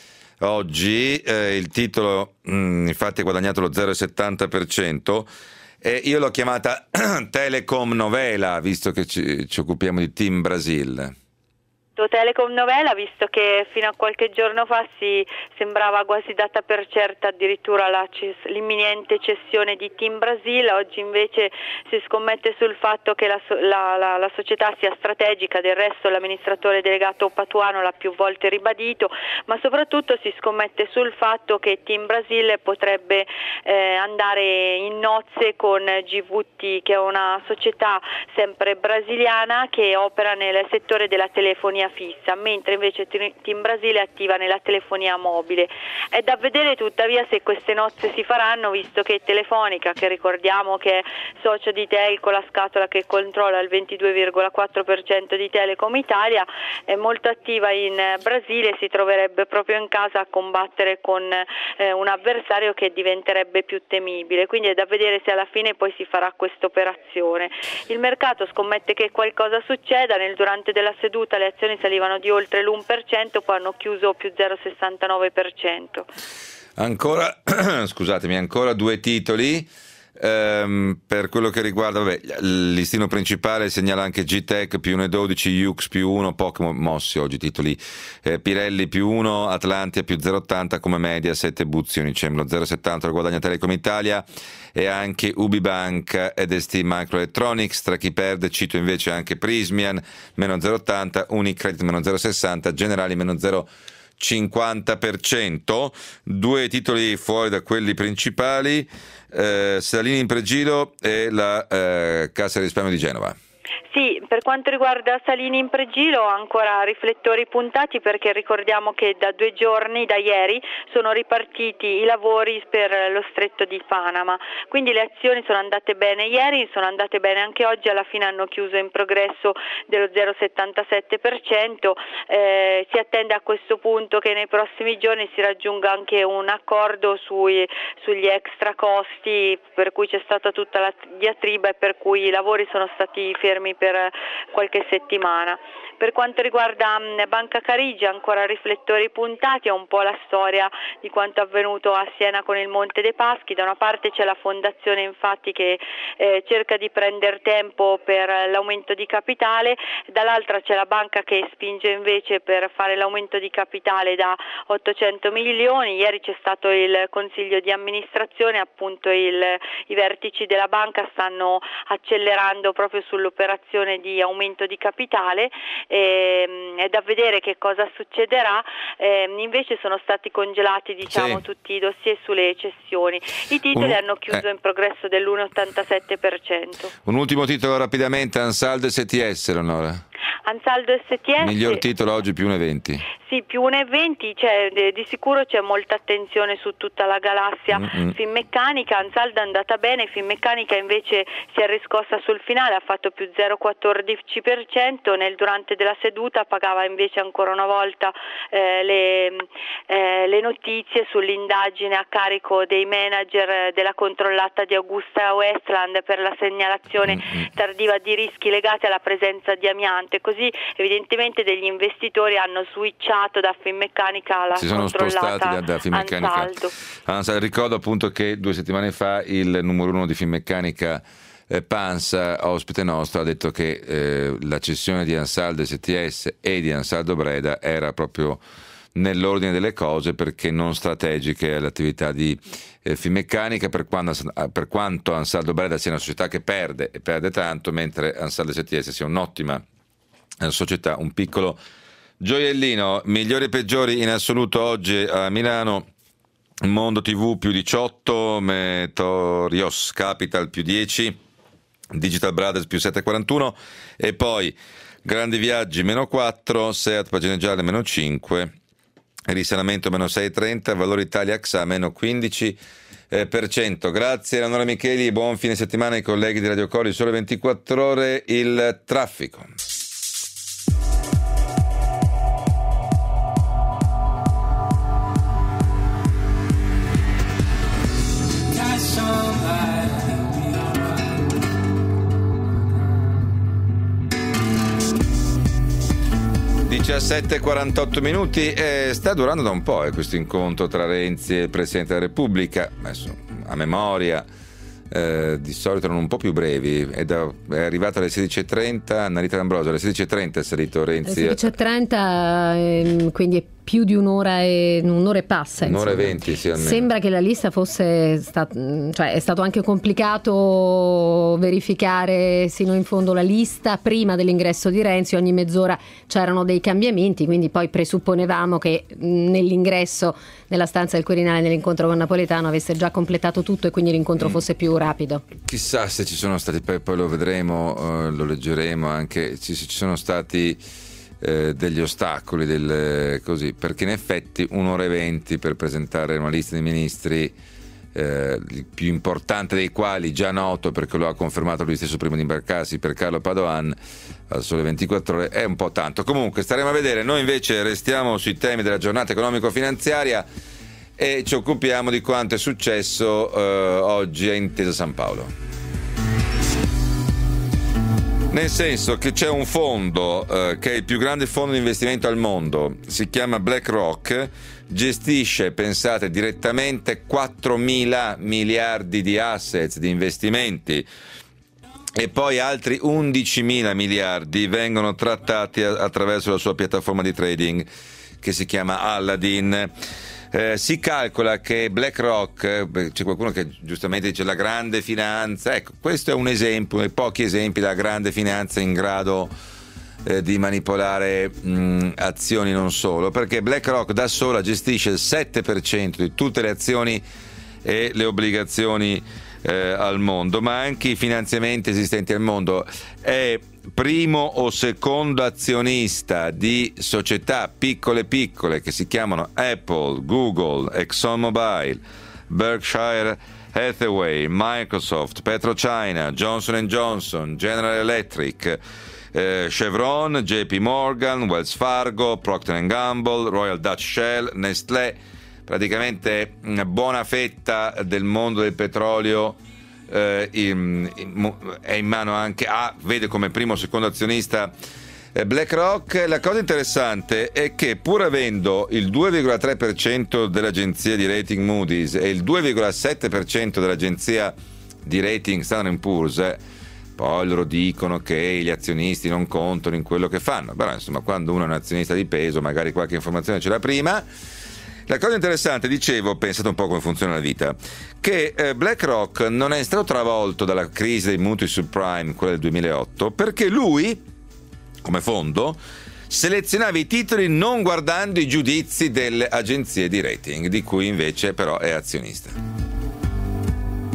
oggi, eh, il titolo mh, infatti ha guadagnato lo zero virgola settanta per cento. E io l'ho chiamata Telecom Novela, visto che ci, ci occupiamo di Team Brasil. Telecom Novela, visto che fino a qualche giorno fa si sembrava quasi data per certa addirittura la, l'imminente cessione di Team Brasil, oggi invece si scommette sul fatto che la, la, la, la società sia strategica. Del resto l'amministratore delegato Patuano l'ha più volte ribadito, ma soprattutto si scommette sul fatto che Team Brasil potrebbe eh, andare in nozze con G V T, che è una società sempre brasiliana che opera nel settore della telefonia fissa, mentre invece Team Brasile è attiva nella telefonia mobile. È da vedere tuttavia se queste nozze si faranno, visto che Telefonica, che ricordiamo che è socio di Telco, la scatola che controlla il ventidue virgola quattro per cento di Telecom Italia, è molto attiva in Brasile e si troverebbe proprio in casa a combattere con eh, un avversario che diventerebbe più temibile, quindi è da vedere se alla fine poi si farà questa operazione. Il mercato scommette che qualcosa succeda. Nel durante della seduta le azioni salivano di oltre l'uno per cento, poi hanno chiuso più zero virgola sessantanove per cento. Ancora, scusatemi, ancora due titoli. Ehm, per quello che riguarda, vabbè, il listino principale segnala anche G-Tech più uno virgola dodici, Yux più uno, pochi mossi oggi titoli, eh, Pirelli più uno, Atlantia più zero virgola ottanta come media, sette Buzzi, Unicem lo zero virgola settanta, lo guadagna Telecom Italia e anche Ubibank ed S T Microelectronics. Tra chi perde cito invece anche Prismian meno zero virgola ottanta, Unicredit meno zero virgola sessanta, Generali meno zero virgola cinquanta per cento. Due titoli fuori da quelli principali, eh, Salini in Pregilo e la eh, Cassa di Risparmio di Genova. Sì, per quanto riguarda Salini in Pregilo ancora riflettori puntati, perché ricordiamo che da due giorni, da ieri, sono ripartiti i lavori per lo stretto di Panama, quindi le azioni sono andate bene ieri, sono andate bene anche oggi, alla fine hanno chiuso in progresso dello zero virgola settantasette per cento, eh, si attende a questo punto che nei prossimi giorni si raggiunga anche un accordo sui, sugli extra costi, per cui c'è stata tutta la diatriba e per cui i lavori sono stati fermi per qualche settimana. Per quanto riguarda Banca Carige ancora riflettori puntati, è un po' la storia di quanto avvenuto a Siena con il Monte dei Paschi. Da una parte c'è la fondazione infatti che eh, cerca di prendere tempo per l'aumento di capitale, dall'altra c'è la banca che spinge invece per fare l'aumento di capitale da ottocento milioni. Ieri c'è stato il consiglio di amministrazione, appunto il, i vertici della banca stanno accelerando proprio sull'operazione di aumento di capitale. Eh, è da vedere che cosa succederà. Eh, invece sono stati congelati, diciamo, sì, tutti i dossier sulle cessioni. I titoli Un, hanno chiuso eh. in progresso dell'uno virgola ottantasette per cento. Un ultimo titolo rapidamente, Ansaldo S T S, Leonora. Ansaldo S T S, miglior titolo oggi più uno virgola venti. Sì, Sì, più uno virgola venti, cioè, di sicuro c'è molta attenzione su tutta la galassia mm-hmm. Finmeccanica. Ansaldo è andata bene, Finmeccanica invece si è riscossa sul finale, ha fatto più zero virgola quattordici per cento, nel durante della seduta pagava invece ancora una volta eh, le, eh, le notizie sull'indagine a carico dei manager della controllata di Augusta Westland per la segnalazione mm-hmm. tardiva di rischi legati alla presenza di amianto, e così evidentemente degli investitori hanno switchato da Finmeccanica alla si sono controllata spostati da, da Finmeccanica. Ansaldo. Ansaldo. Ricordo appunto che due settimane fa il numero uno di Finmeccanica eh, Pansa, ospite nostro, ha detto che eh, la cessione di Ansaldo S T S e di Ansaldo Breda era proprio nell'ordine delle cose, perché non strategiche all'attività di eh, Finmeccanica, per quanto, per quanto Ansaldo Breda sia una società che perde e perde tanto, mentre Ansaldo S T S sia un'ottima eh, società, un piccolo gioiellino. Migliori e peggiori in assoluto oggi a Milano: Mondo tivù più diciotto, Metorios Capital più dieci, Digital Brothers più sette virgola quarantuno, e poi Grandi Viaggi meno quattro, Seat Pagine Gialle meno cinque, Risanamento meno sei virgola trenta, Valore Italia A X A meno quindici per cento. Grazie Eleonora Micheli, buon fine settimana ai colleghi di Radio Cori. Sole ventiquattro ore, il traffico. diciassette e quarantotto minuti, eh, sta durando da un po' eh, questo incontro tra Renzi e il Presidente della Repubblica. Adesso, a memoria, eh, di solito erano un po' più brevi, è, da, è arrivato alle sedici e trenta Annalita D'Ambrosio, alle sedici e trenta è salito Renzi. Alle sedici e trenta, ehm, quindi è più di un'ora e un'ora e passa, un'ora e venti, sì, almeno. Sembra che la lista fosse stat- cioè è stato anche complicato verificare sino in fondo la lista prima dell'ingresso di Renzi. Ogni mezz'ora c'erano dei cambiamenti, quindi poi presupponevamo che nell'ingresso nella stanza del Quirinale, nell'incontro con Napolitano, avesse già completato tutto e quindi l'incontro mm. fosse più rapido. Chissà se ci sono stati, poi, poi lo vedremo, eh, lo leggeremo anche, se ci sono stati Eh, degli ostacoli, del, così, perché in effetti un'ora e venti per presentare una lista di ministri, eh, il più importante dei quali già noto perché lo ha confermato lui stesso prima di imbarcarsi, per Carlo Padoan al Sole ventiquattro ore, è un po' tanto. Comunque staremo a vedere. Noi invece restiamo sui temi della giornata economico-finanziaria e ci occupiamo di quanto è successo eh, oggi a Intesa San Paolo. Nel senso che c'è un fondo eh, che è il più grande fondo di investimento al mondo, si chiama BlackRock, gestisce, pensate, direttamente quattromila miliardi di assets, di investimenti, e poi altri undicimila miliardi vengono trattati a- attraverso la sua piattaforma di trading che si chiama Aladdin. Eh, si calcola che BlackRock, eh, c'è qualcuno che giustamente dice la grande finanza, ecco, questo è un esempio, e pochi esempi della grande finanza in grado eh, di manipolare mh, azioni, non solo, perché BlackRock da sola gestisce il sette per cento di tutte le azioni e le obbligazioni eh, al mondo, ma anche i finanziamenti esistenti al mondo. È primo o secondo azionista di società piccole piccole che si chiamano Apple, Google, ExxonMobil, Berkshire Hathaway, Microsoft, PetroChina, Johnson and Johnson, General Electric, eh, Chevron, J P Morgan, Wells Fargo, Procter and Gamble, Royal Dutch Shell, Nestlé. Praticamente una buona fetta del mondo del petrolio eh, in, in, è in mano anche a, ah, vede come primo o secondo azionista eh, BlackRock. La cosa interessante è che, pur avendo il due virgola tre per cento dell'agenzia di rating Moody's e il due virgola sette per cento dell'agenzia di rating Standard and Poor's, eh, poi loro dicono che gli azionisti non contano in quello che fanno, però insomma quando uno è un azionista di peso magari qualche informazione ce l'ha prima. La cosa interessante, dicevo, pensate un po' come funziona la vita, che eh, BlackRock non è stato travolto dalla crisi dei mutui subprime, quella del duemilaotto, perché lui, come fondo, selezionava i titoli non guardando i giudizi delle agenzie di rating, di cui invece però è azionista.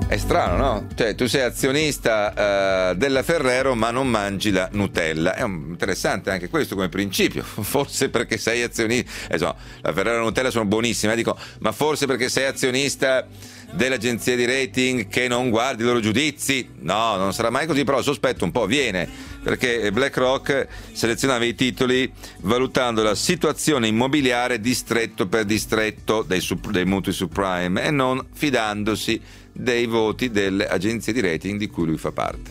È strano, no? Cioè, tu sei azionista uh, della Ferrero ma non mangi la Nutella. È un, interessante anche questo come principio. Forse perché sei azionista, eh, so, la Ferrero e la Nutella sono buonissime, eh, dico, ma forse perché sei azionista dell'agenzia di rating che non guardi i loro giudizi? No, non sarà mai così, però il sospetto un po' viene, perché BlackRock selezionava i titoli valutando la situazione immobiliare distretto per distretto dei, sub, dei mutui subprime e non fidandosi dei voti delle agenzie di rating di cui lui fa parte.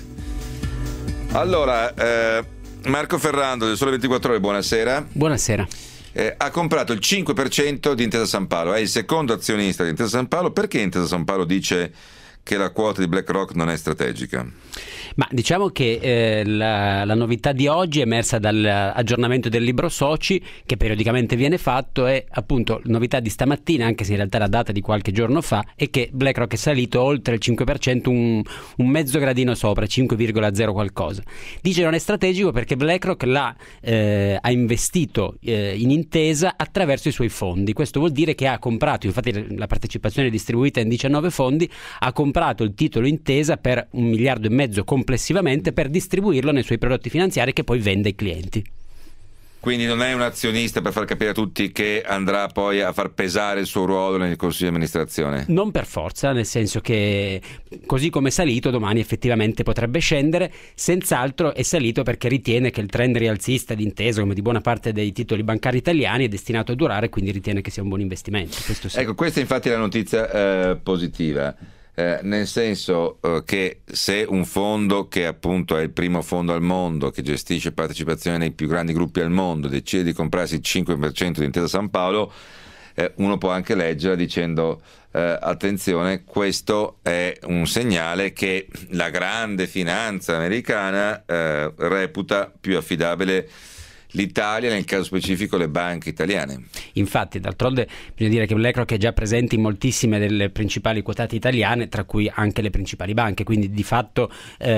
Allora, eh, Marco Ferrando del Sole ventiquattro Ore, buonasera. Buonasera. Eh, ha comprato il cinque per cento di Intesa Sanpaolo, è il secondo azionista di Intesa Sanpaolo. Perché Intesa Sanpaolo dice che la quota di BlackRock non è strategica? Ma diciamo che eh, la, la novità di oggi è emersa dall'aggiornamento del libro soci che periodicamente viene fatto, e appunto novità di stamattina, anche se in realtà la data di qualche giorno fa, è che BlackRock è salito oltre il cinque per cento, un, un mezzo gradino sopra, cinque virgola zero qualcosa. Dice non è strategico perché BlackRock l'ha, eh, ha investito eh, in Intesa attraverso i suoi fondi. Questo vuol dire che ha comprato, infatti la partecipazione è distribuita in diciannove fondi, ha comprato il titolo Intesa per un miliardo e mezzo complessivamente per distribuirlo nei suoi prodotti finanziari che poi vende ai clienti. Quindi non è un azionista, per far capire a tutti, che andrà poi a far pesare il suo ruolo nel consiglio di amministrazione? Non per forza, nel senso che così come è salito domani effettivamente potrebbe scendere. Senz'altro è salito perché ritiene che il trend rialzista di Intesa, come di buona parte dei titoli bancari italiani, è destinato a durare, quindi ritiene che sia un buon investimento. Questo sì. Ecco, questa infatti è la notizia eh, positiva. Eh, nel senso eh, che se un fondo che appunto è il primo fondo al mondo, che gestisce partecipazioni nei più grandi gruppi al mondo, decide di comprarsi il cinque per cento di Intesa Sanpaolo, eh, uno può anche leggere dicendo eh, attenzione, questo è un segnale che la grande finanza americana eh, reputa più affidabile l'Italia, nel caso specifico le banche italiane. Infatti, d'altronde bisogna dire che BlackRock è già presente in moltissime delle principali quotate italiane, tra cui anche le principali banche, quindi di fatto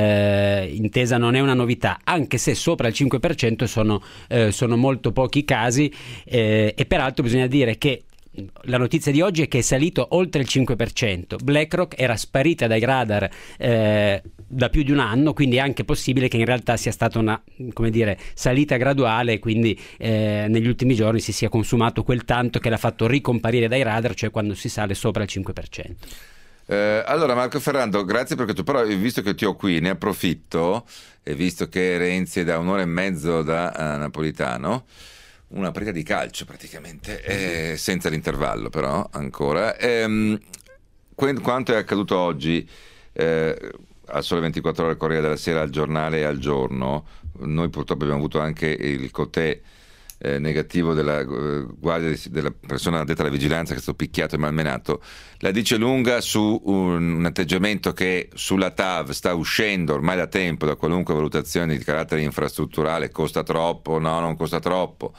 eh, Intesa non è una novità, anche se sopra il cinque per cento sono, eh, sono molto pochi casi, eh, e peraltro bisogna dire che la notizia di oggi è che è salito oltre il cinque per cento. BlackRock era sparita dai radar eh, da più di un anno, quindi è anche possibile che in realtà sia stata una, come dire, salita graduale, e quindi eh, negli ultimi giorni si sia consumato quel tanto che l'ha fatto ricomparire dai radar, cioè quando si sale sopra il cinque per cento. Eh, allora Marco Ferrando, grazie, perché tu però, visto che ti ho qui, ne approfitto, e visto che Renzi è da un'ora e mezzo da uh, Napolitano, una partita di calcio praticamente, eh, senza l'intervallo però ancora. Ehm, quanto è accaduto oggi eh, al Sole ventiquattro Ore, al Corriere della Sera, al Giornale e al Giorno, noi purtroppo abbiamo avuto anche il cotè eh, negativo della eh, guardia di, della persona addetta alla vigilanza che è stato picchiato e malmenato, la dice lunga su un, un atteggiamento che sulla T A V sta uscendo ormai da tempo da qualunque valutazione di carattere infrastrutturale. Costa troppo? No, non costa troppo.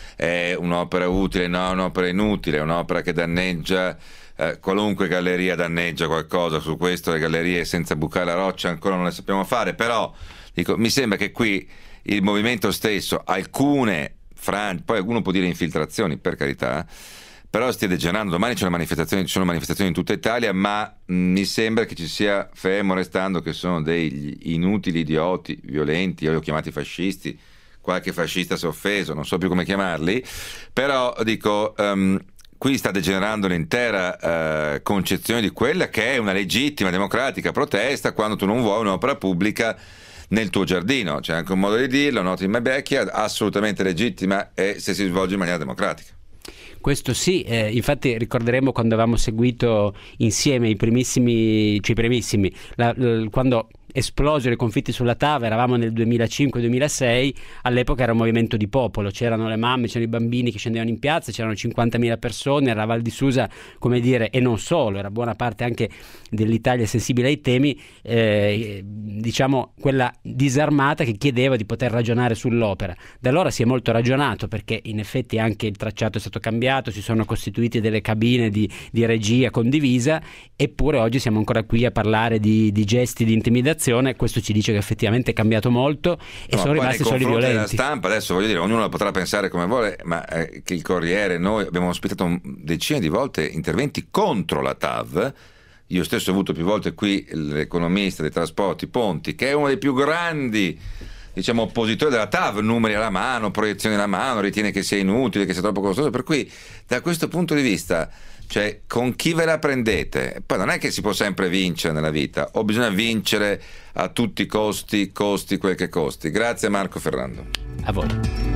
È un'opera utile? No, è un'opera inutile, è un'opera che danneggia eh, qualunque galleria danneggia qualcosa. Su questo le gallerie senza bucare la roccia ancora non le sappiamo fare, però dico, mi sembra che qui il movimento stesso, alcune frange, poi uno può dire infiltrazioni, per carità, però stia degenerando. Domani c'è una manifestazione, ci sono manifestazioni in tutta Italia, ma mh, mi sembra che ci sia, fermo restando che sono degli inutili idioti violenti, io li ho chiamati fascisti, qualche fascista si è offeso, non so più come chiamarli, però dico, um, qui sta degenerando l'intera uh, concezione di quella che è una legittima, democratica protesta quando tu non vuoi un'opera pubblica nel tuo giardino. C'è anche un modo di dirlo, not in my backyard, assolutamente legittima, e se si svolge in maniera democratica. Questo sì, eh, infatti ricorderemo quando avevamo seguito insieme i primissimi, cioè i primissimi, la, la, quando esplosero i conflitti sulla T A V, eravamo nel duemilacinque duemilasei, all'epoca era un movimento di popolo, c'erano le mamme, c'erano i bambini che scendevano in piazza, c'erano cinquantamila persone, era Val di Susa, come dire, e non solo, era buona parte anche dell'Italia sensibile ai temi, eh, diciamo quella disarmata che chiedeva di poter ragionare sull'opera. Da allora si è molto ragionato, perché in effetti anche il tracciato è stato cambiato, si sono costituite delle cabine di, di regia condivisa, eppure oggi siamo ancora qui a parlare di, di gesti di intimidazione. Questo ci dice che effettivamente è cambiato molto e no, sono rimasti solo violenti. La stampa, adesso voglio dire, ognuno la potrà pensare come vuole, ma eh, che il Corriere, noi abbiamo ospitato decine di volte interventi contro la T A V. io stesso ho avuto più volte qui l'economista dei trasporti Ponti, che è uno dei più grandi, diciamo, oppositori della T A V, numeri alla mano, proiezioni alla mano, ritiene che sia inutile, che sia troppo costoso, per cui da questo punto di vista, cioè, con chi ve la prendete? Poi non è che si può sempre vincere nella vita, o bisogna vincere a tutti i costi, costi quel che costi. Grazie Marco Ferrando. A voi.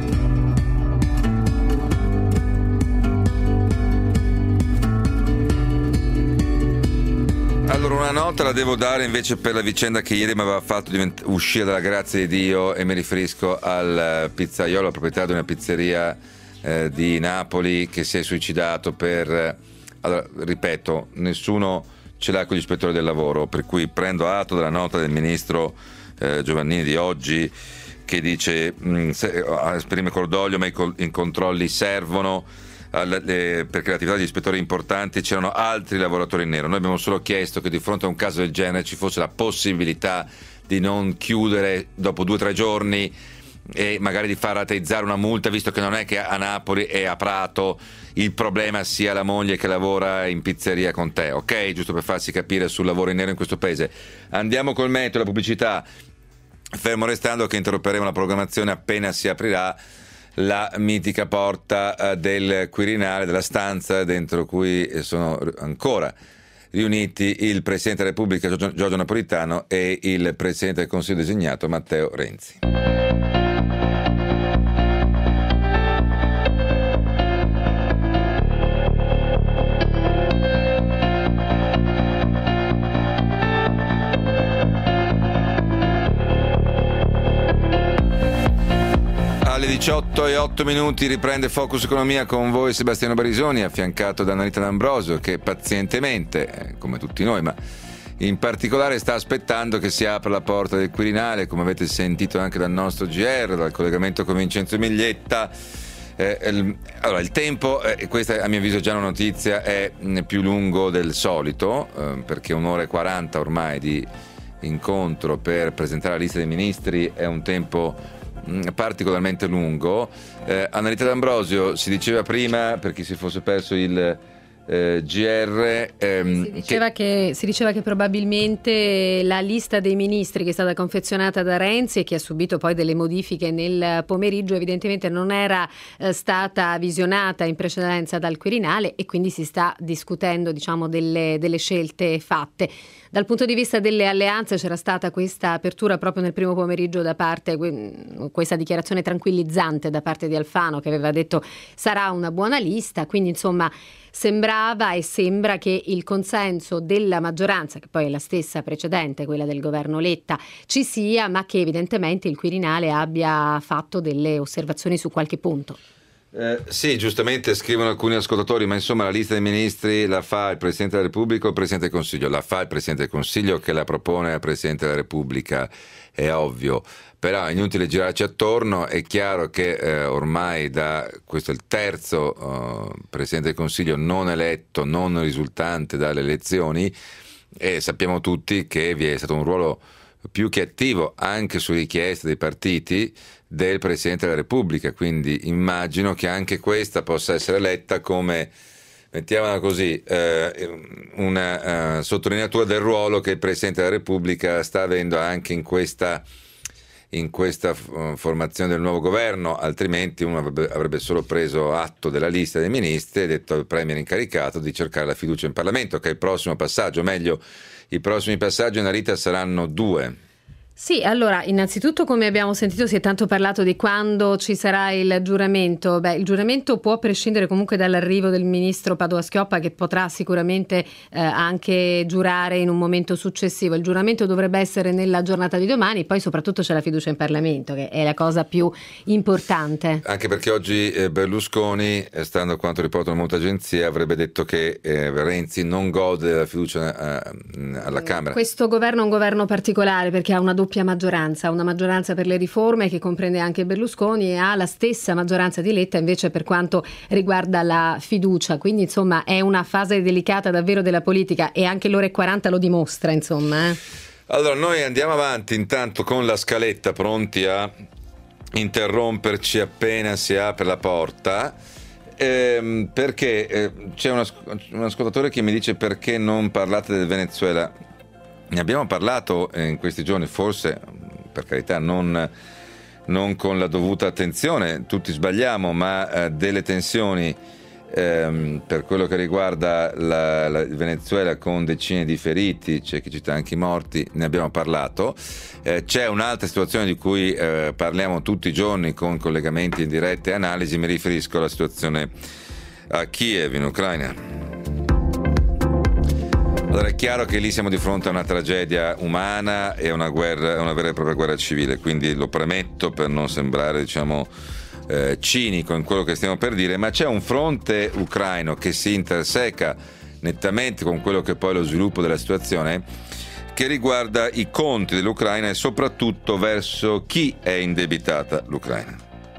Allora, una nota la devo dare invece per la vicenda che ieri mi aveva fatto divent- uscire dalla grazia di Dio, e mi riferisco al pizzaiolo, al proprietario di una pizzeria eh, di Napoli, che si è suicidato per... Allora, ripeto, nessuno ce l'ha con gli ispettori del lavoro, per cui prendo atto della nota del ministro eh, Giovannini di oggi, che dice mh, se, esprime cordoglio, ma i, col- i controlli servono, alle, le, perché l'attività degli ispettori è importante, c'erano altri lavoratori in nero. Noi abbiamo solo chiesto che di fronte a un caso del genere ci fosse la possibilità di non chiudere dopo due o tre giorni e magari di far rateizzare una multa, visto che non è che a Napoli e a Prato il problema sia la moglie che lavora in pizzeria con te, ok? Giusto per farsi capire sul lavoro in nero in questo paese. Andiamo col meteo, la pubblicità, fermo restando che interromperemo la programmazione appena si aprirà la mitica porta del Quirinale, della stanza dentro cui sono ancora riuniti il Presidente della Repubblica Giorgio Napolitano e il Presidente del Consiglio designato Matteo Renzi. Alle diciotto e otto minuti riprende Focus Economia, con voi Sebastiano Barisoni, affiancato da Annalita D'Ambrosio, che pazientemente, eh, come tutti noi, ma in particolare sta aspettando che si apra la porta del Quirinale, come avete sentito anche dal nostro G R, dal collegamento con Vincenzo Miglietta. Eh, il, allora, il tempo, eh, questa a mio avviso è già una notizia, è mh, più lungo del solito, eh, perché un'ora e quaranta ormai di incontro per presentare la lista dei ministri è un tempo particolarmente lungo. eh, Annalita D'Ambrosio, si diceva prima, per chi si fosse perso il eh, G R, ehm, si, diceva che... Che, si diceva che probabilmente la lista dei ministri che è stata confezionata da Renzi e che ha subito poi delle modifiche nel pomeriggio evidentemente non era eh, stata visionata in precedenza dal Quirinale, e quindi si sta discutendo, diciamo, delle, delle scelte fatte. Dal punto di vista delle alleanze c'era stata questa apertura proprio nel primo pomeriggio da parte, questa dichiarazione tranquillizzante da parte di Alfano, che aveva detto sarà una buona lista, quindi insomma sembrava e sembra che il consenso della maggioranza, che poi è la stessa precedente, quella del governo Letta, ci sia, ma che evidentemente il Quirinale abbia fatto delle osservazioni su qualche punto. Eh, sì, giustamente scrivono alcuni ascoltatori, ma insomma la lista dei ministri la fa il Presidente della Repubblica o il Presidente del Consiglio? La fa il Presidente del Consiglio, che la propone al Presidente della Repubblica, è ovvio, però è inutile girarci attorno. È chiaro che eh, ormai da questo è il terzo eh, Presidente del Consiglio non eletto, non risultante dalle elezioni, e sappiamo tutti che vi è stato un ruolo più che attivo anche su richieste dei partiti del Presidente della Repubblica, quindi immagino che anche questa possa essere letta come, mettiamola così, eh, una uh, sottolineatura del ruolo che il Presidente della Repubblica sta avendo anche in questa, in questa uh, formazione del nuovo governo, altrimenti uno avrebbe, avrebbe solo preso atto della lista dei ministri e detto al Premier incaricato di cercare la fiducia in Parlamento, che è il prossimo passaggio, meglio i prossimi passaggi, Annalita, saranno due. Sì, allora, innanzitutto, come abbiamo sentito, si è tanto parlato di quando ci sarà il giuramento. Beh, il giuramento può prescindere comunque dall'arrivo del ministro Padoa-Schioppa, che potrà sicuramente eh, anche giurare in un momento successivo. Il giuramento dovrebbe essere nella giornata di domani, poi soprattutto c'è la fiducia in Parlamento, che è la cosa più importante. Anche perché oggi eh, Berlusconi, stando a quanto riportano molte agenzie, avrebbe detto che eh, Renzi non gode della fiducia eh, alla Camera. Questo governo è un governo particolare perché ha una doppia maggioranza, una maggioranza per le riforme che comprende anche Berlusconi, e ha la stessa maggioranza di Letta invece per quanto riguarda la fiducia, quindi insomma è una fase delicata davvero della politica, e anche l'ora e quaranta lo dimostra, insomma. Eh. Allora noi andiamo avanti intanto con la scaletta, pronti a interromperci appena si apre la porta. ehm, perché eh, c'è un, as- un ascoltatore che mi dice perché non parlate del Venezuela. Ne abbiamo parlato in questi giorni, forse, per carità, non, non con la dovuta attenzione, tutti sbagliamo, ma eh, delle tensioni ehm, per quello che riguarda la, la il Venezuela, con decine di feriti, c'è chi cita anche i morti, ne abbiamo parlato. Eh, c'è un'altra situazione di cui eh, parliamo tutti i giorni con collegamenti in diretta e analisi, mi riferisco alla situazione a Kiev, in Ucraina. Allora, è chiaro che lì siamo di fronte a una tragedia umana e a una guerra, una vera e propria guerra civile, quindi lo premetto per non sembrare, diciamo, eh, cinico in quello che stiamo per dire, ma c'è un fronte ucraino che si interseca nettamente con quello che poi è lo sviluppo della situazione, che riguarda i conti dell'Ucraina e soprattutto verso chi è indebitata l'Ucraina.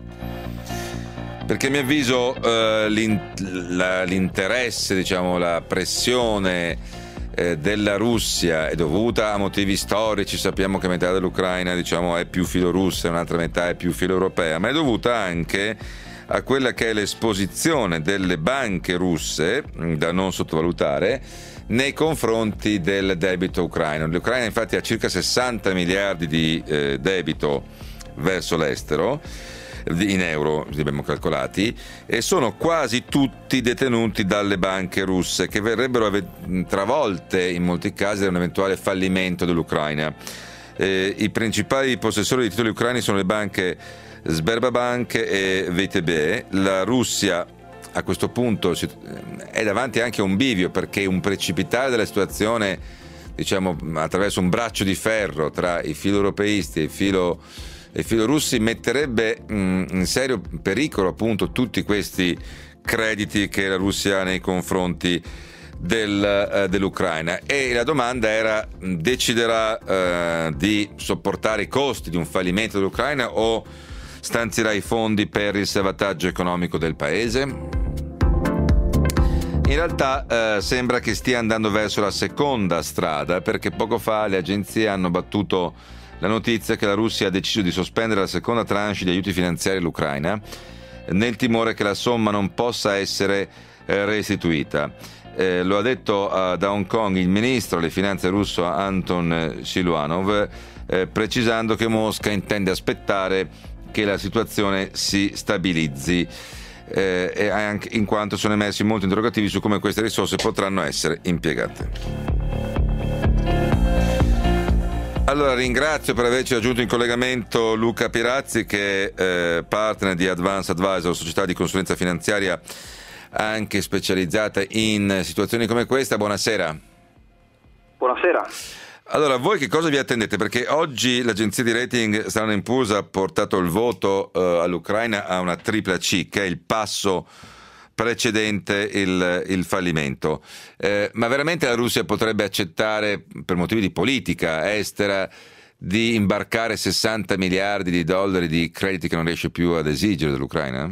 Perché a mio avviso eh, l'interesse, diciamo, la pressione della Russia è dovuta a motivi storici. Sappiamo che metà dell'Ucraina, diciamo, è più filorussa e un'altra metà è più filoeuropea, ma è dovuta anche a quella che è l'esposizione delle banche russe, da non sottovalutare, nei confronti del debito ucraino. L'Ucraina infatti ha circa sessanta miliardi di eh, debito verso l'estero, in euro li abbiamo calcolati, e sono quasi tutti detenuti dalle banche russe, che verrebbero travolte in molti casi da un eventuale fallimento dell'Ucraina. Eh, i principali possessori di titoli ucraini sono le banche Sberbank e V T B. La Russia a questo punto è davanti anche a un bivio, perché un precipitare della situazione, diciamo, attraverso un braccio di ferro tra i filoeuropeisti e i filo i filorussi metterebbe mh, in serio pericolo appunto tutti questi crediti che la Russia ha nei confronti del, uh, dell'Ucraina. E la domanda era: deciderà uh, di sopportare i costi di un fallimento dell'Ucraina o stanzierà i fondi per il salvataggio economico del paese? In realtà uh, sembra che stia andando verso la seconda strada, perché poco fa le agenzie hanno battuto la notizia che la Russia ha deciso di sospendere la seconda tranche di aiuti finanziari all'Ucraina, nel timore che la somma non possa essere eh, restituita. Eh, lo ha detto uh, da Hong Kong il ministro delle finanze russo Anton Siluanov, eh, precisando che Mosca intende aspettare che la situazione si stabilizzi, eh, e anche in quanto sono emersi molti interrogativi su come queste risorse potranno essere impiegate. Allora, ringrazio per averci raggiunto in collegamento Luca Pirazzi, che è eh, partner di Advance Advisor, società di consulenza finanziaria anche specializzata in situazioni come questa. Buonasera. Buonasera. Allora, voi che cosa vi attendete? Perché oggi l'agenzia di rating Standard and Poor's ha portato il voto eh, all'Ucraina a una tripla C, che è il passo precedente il, il fallimento. Eh, ma veramente la Russia potrebbe accettare, per motivi di politica estera, di imbarcare sessanta miliardi di dollari di crediti che non riesce più ad esigere dall'Ucraina?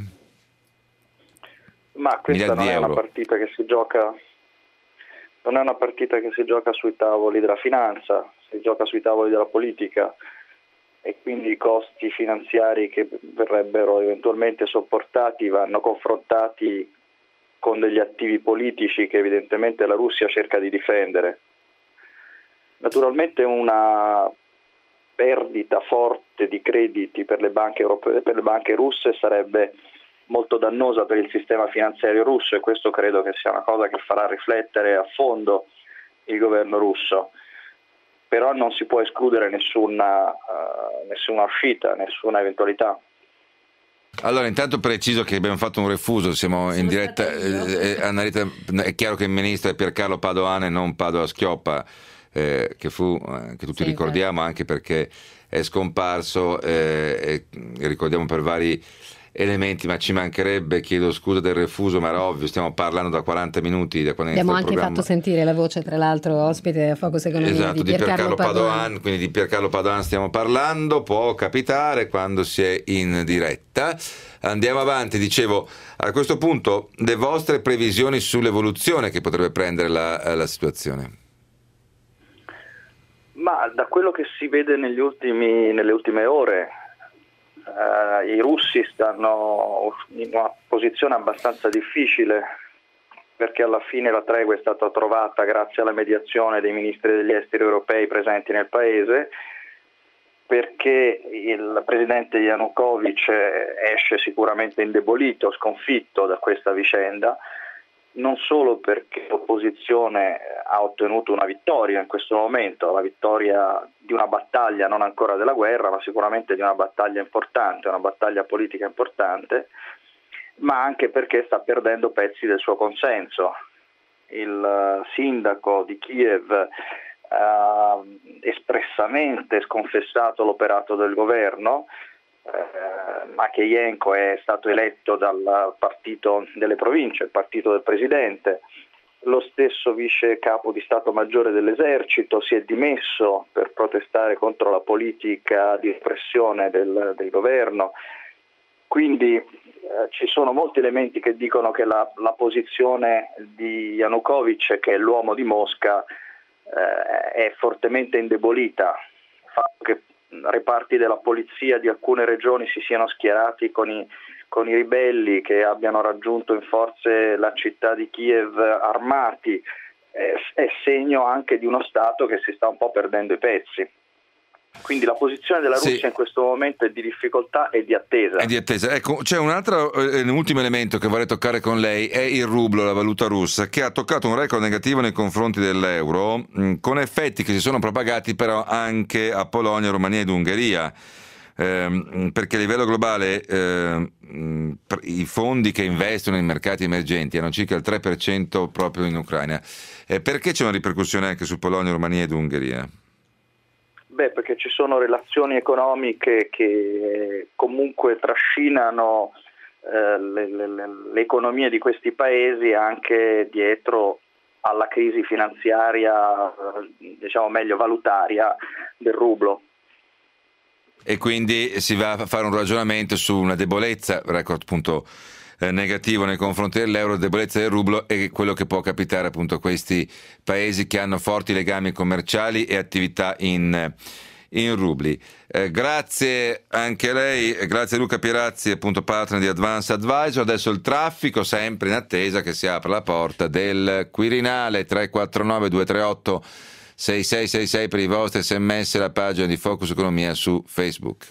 Ma questa non è una partita che si gioca, non è una partita che si gioca sui tavoli della finanza, si gioca sui tavoli della politica, e quindi i costi finanziari che verrebbero eventualmente sopportati vanno confrontati con degli attivi politici che evidentemente la Russia cerca di difendere. Naturalmente una perdita forte di crediti per le banche europee, per le banche russe, sarebbe molto dannosa per il sistema finanziario russo, e questo credo che sia una cosa che farà riflettere a fondo il governo russo. Però non si può escludere nessuna, uh, nessuna uscita, nessuna eventualità. Allora, intanto preciso che abbiamo fatto un refuso, siamo in diretta, eh, Annalita, è chiaro che il ministro è Piercarlo Padoan e non Padoa-Schioppa, eh, che fu, eh, che tutti sì, ricordiamo, anche perché è scomparso, eh, e ricordiamo per vari elementi, ma ci mancherebbe, chiedo scusa del refuso, ma era ovvio, stiamo parlando da quaranta minuti da quando abbiamo anche programma. Fatto sentire la voce, tra l'altro, ospite a Focus Economia, esatto, di Piercarlo Piercarlo Padoan. Padoan, quindi di Piercarlo Padoan stiamo parlando, può capitare quando si è in diretta. Andiamo avanti, dicevo, a questo punto le vostre previsioni sull'evoluzione che potrebbe prendere la, la situazione? Ma da quello che si vede negli ultimi, nelle ultime ore, eh, i russi stanno in una posizione abbastanza difficile, perché alla fine la tregua è stata trovata grazie alla mediazione dei ministri degli esteri europei presenti nel paese, perché il presidente Yanukovych esce sicuramente indebolito, sconfitto da questa vicenda, non solo perché l'opposizione ha ottenuto una vittoria in questo momento, la vittoria di una battaglia non ancora della guerra, ma sicuramente di una battaglia importante, una battaglia politica importante, ma anche perché sta perdendo pezzi del suo consenso. Il sindaco di Kiev ha espressamente sconfessato l'operato del governo, eh, Makeyenko è stato eletto dal partito delle province, il partito del presidente. Lo stesso vice capo di Stato Maggiore dell'esercito si è dimesso per protestare contro la politica di oppressione del, del governo. Quindi eh, ci sono molti elementi che dicono che la, la posizione di Yanukovych, che è l'uomo di Mosca, eh, è fortemente indebolita. Il fatto che reparti della polizia di alcune regioni si siano schierati con i, con i ribelli, che abbiano raggiunto in forze la città di Kiev armati, è, è segno anche di uno Stato che si sta un po' perdendo i pezzi. Quindi la posizione della Russia sì. in questo momento è di difficoltà e di attesa. È di attesa. Ecco, c'è un altro, eh, un ultimo elemento che vorrei toccare con lei, è il rublo, la valuta russa, che ha toccato un record negativo nei confronti dell'euro, mh, con effetti che si sono propagati però anche a Polonia, Romania ed Ungheria, eh, perché a livello globale eh, mh, i fondi che investono in mercati emergenti hanno circa il tre per cento proprio in Ucraina. Eh, perché c'è una ripercussione anche su Polonia, Romania ed Ungheria? Beh, perché ci sono relazioni economiche che comunque trascinano eh, le, le, le economie di questi paesi anche dietro alla crisi finanziaria, diciamo meglio valutaria, del rublo. E quindi si va a fare un ragionamento su una debolezza, record appunto eh, negativo nei confronti dell'euro, debolezza del rublo, e quello che può capitare appunto a questi paesi che hanno forti legami commerciali e attività in, in rubli. Eh, grazie anche a lei, grazie a Luca Pierazzi, appunto partner di Advance Advisor. Adesso il traffico, sempre in attesa che si apra la porta del Quirinale. Tre quattro nove due tre otto sei sei sei sei per i vostri sms, la pagina di Focus Economia su Facebook.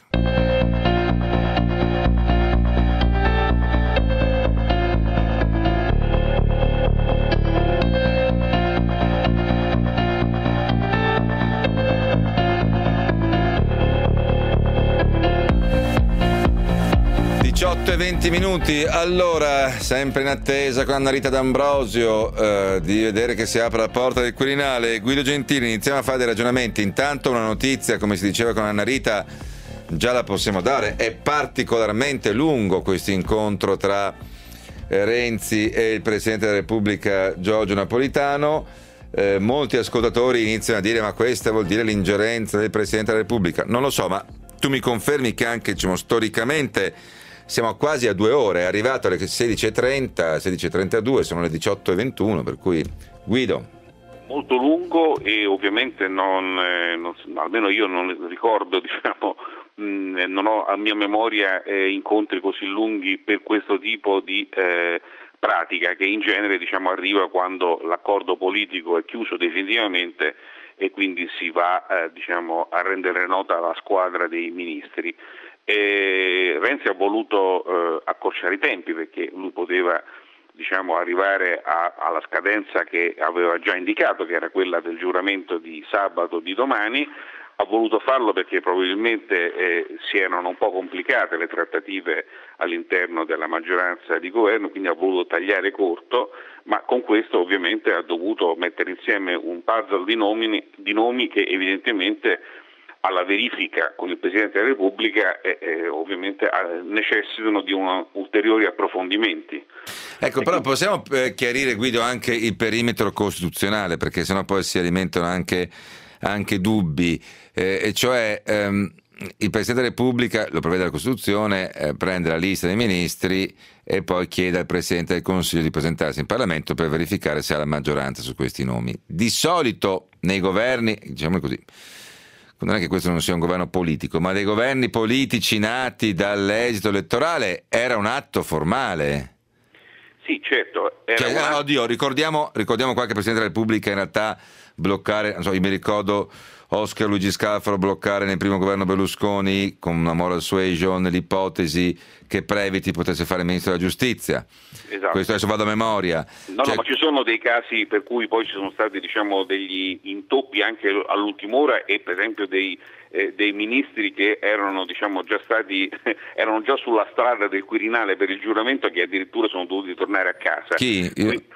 diciotto e venti minuti. Allora, sempre in attesa con Anna Rita D'Ambrosio eh, di vedere che si apre la porta del Quirinale. Guido Gentili, iniziamo a fare dei ragionamenti. Intanto una notizia, come si diceva con Anna Rita, già la possiamo dare. È particolarmente lungo questo incontro tra eh, Renzi e il Presidente della Repubblica Giorgio Napolitano. Eh, molti ascoltatori iniziano a dire: ma questa vuol dire l'ingerenza del Presidente della Repubblica? Non lo so, ma tu mi confermi che anche, diciamo, storicamente siamo quasi a due ore, è arrivato alle sedici e trenta, sedici e trentadue, sono le diciotto e ventuno, per cui Guido. Molto lungo e ovviamente non, eh, non almeno io non ricordo, diciamo, mh, non ho a mia memoria eh, incontri così lunghi per questo tipo di eh, pratica, che in genere, diciamo, arriva quando l'accordo politico è chiuso definitivamente e quindi si va eh, diciamo, a rendere nota alla squadra dei ministri. E Renzi ha voluto eh, accorciare i tempi, perché lui poteva, diciamo, arrivare a, alla scadenza che aveva già indicato, che era quella del giuramento di sabato di domani. Ha voluto farlo perché probabilmente eh, si erano un po' complicate le trattative all'interno della maggioranza di governo, quindi ha voluto tagliare corto, ma con questo ovviamente ha dovuto mettere insieme un puzzle di nomi, di nomi che evidentemente alla verifica con il Presidente della Repubblica eh, eh, ovviamente eh, necessitano di una, ulteriori approfondimenti. Ecco, però possiamo eh, chiarire, Guido, anche il perimetro costituzionale, perché sennò poi si alimentano anche, anche dubbi, eh, e cioè ehm, il Presidente della Repubblica, lo prevede la Costituzione, eh, prende la lista dei ministri e poi chiede al Presidente del Consiglio di presentarsi in Parlamento per verificare se ha la maggioranza su questi nomi. Di solito nei governi, diciamo così, non è che questo non sia un governo politico, ma dei governi politici nati dall'esito elettorale era un atto formale. Sì, certo. Era Cioè, una... oddio, ricordiamo, ricordiamo qualche Presidente della Repubblica in realtà bloccare, non so, io mi ricordo Oscar Luigi Scalfaro bloccare nel primo governo Berlusconi con una moral suasion l'ipotesi che Previti potesse fare il ministro della giustizia. Esatto. Questo adesso vado a memoria. No, cioè... no, ma ci sono dei casi per cui poi ci sono stati, diciamo, degli intoppi anche all'ultima ora, e per esempio dei, eh, dei ministri che erano, diciamo, già stati erano già sulla strada del Quirinale per il giuramento, che addirittura sono dovuti tornare a casa. Chi? Io... Quindi,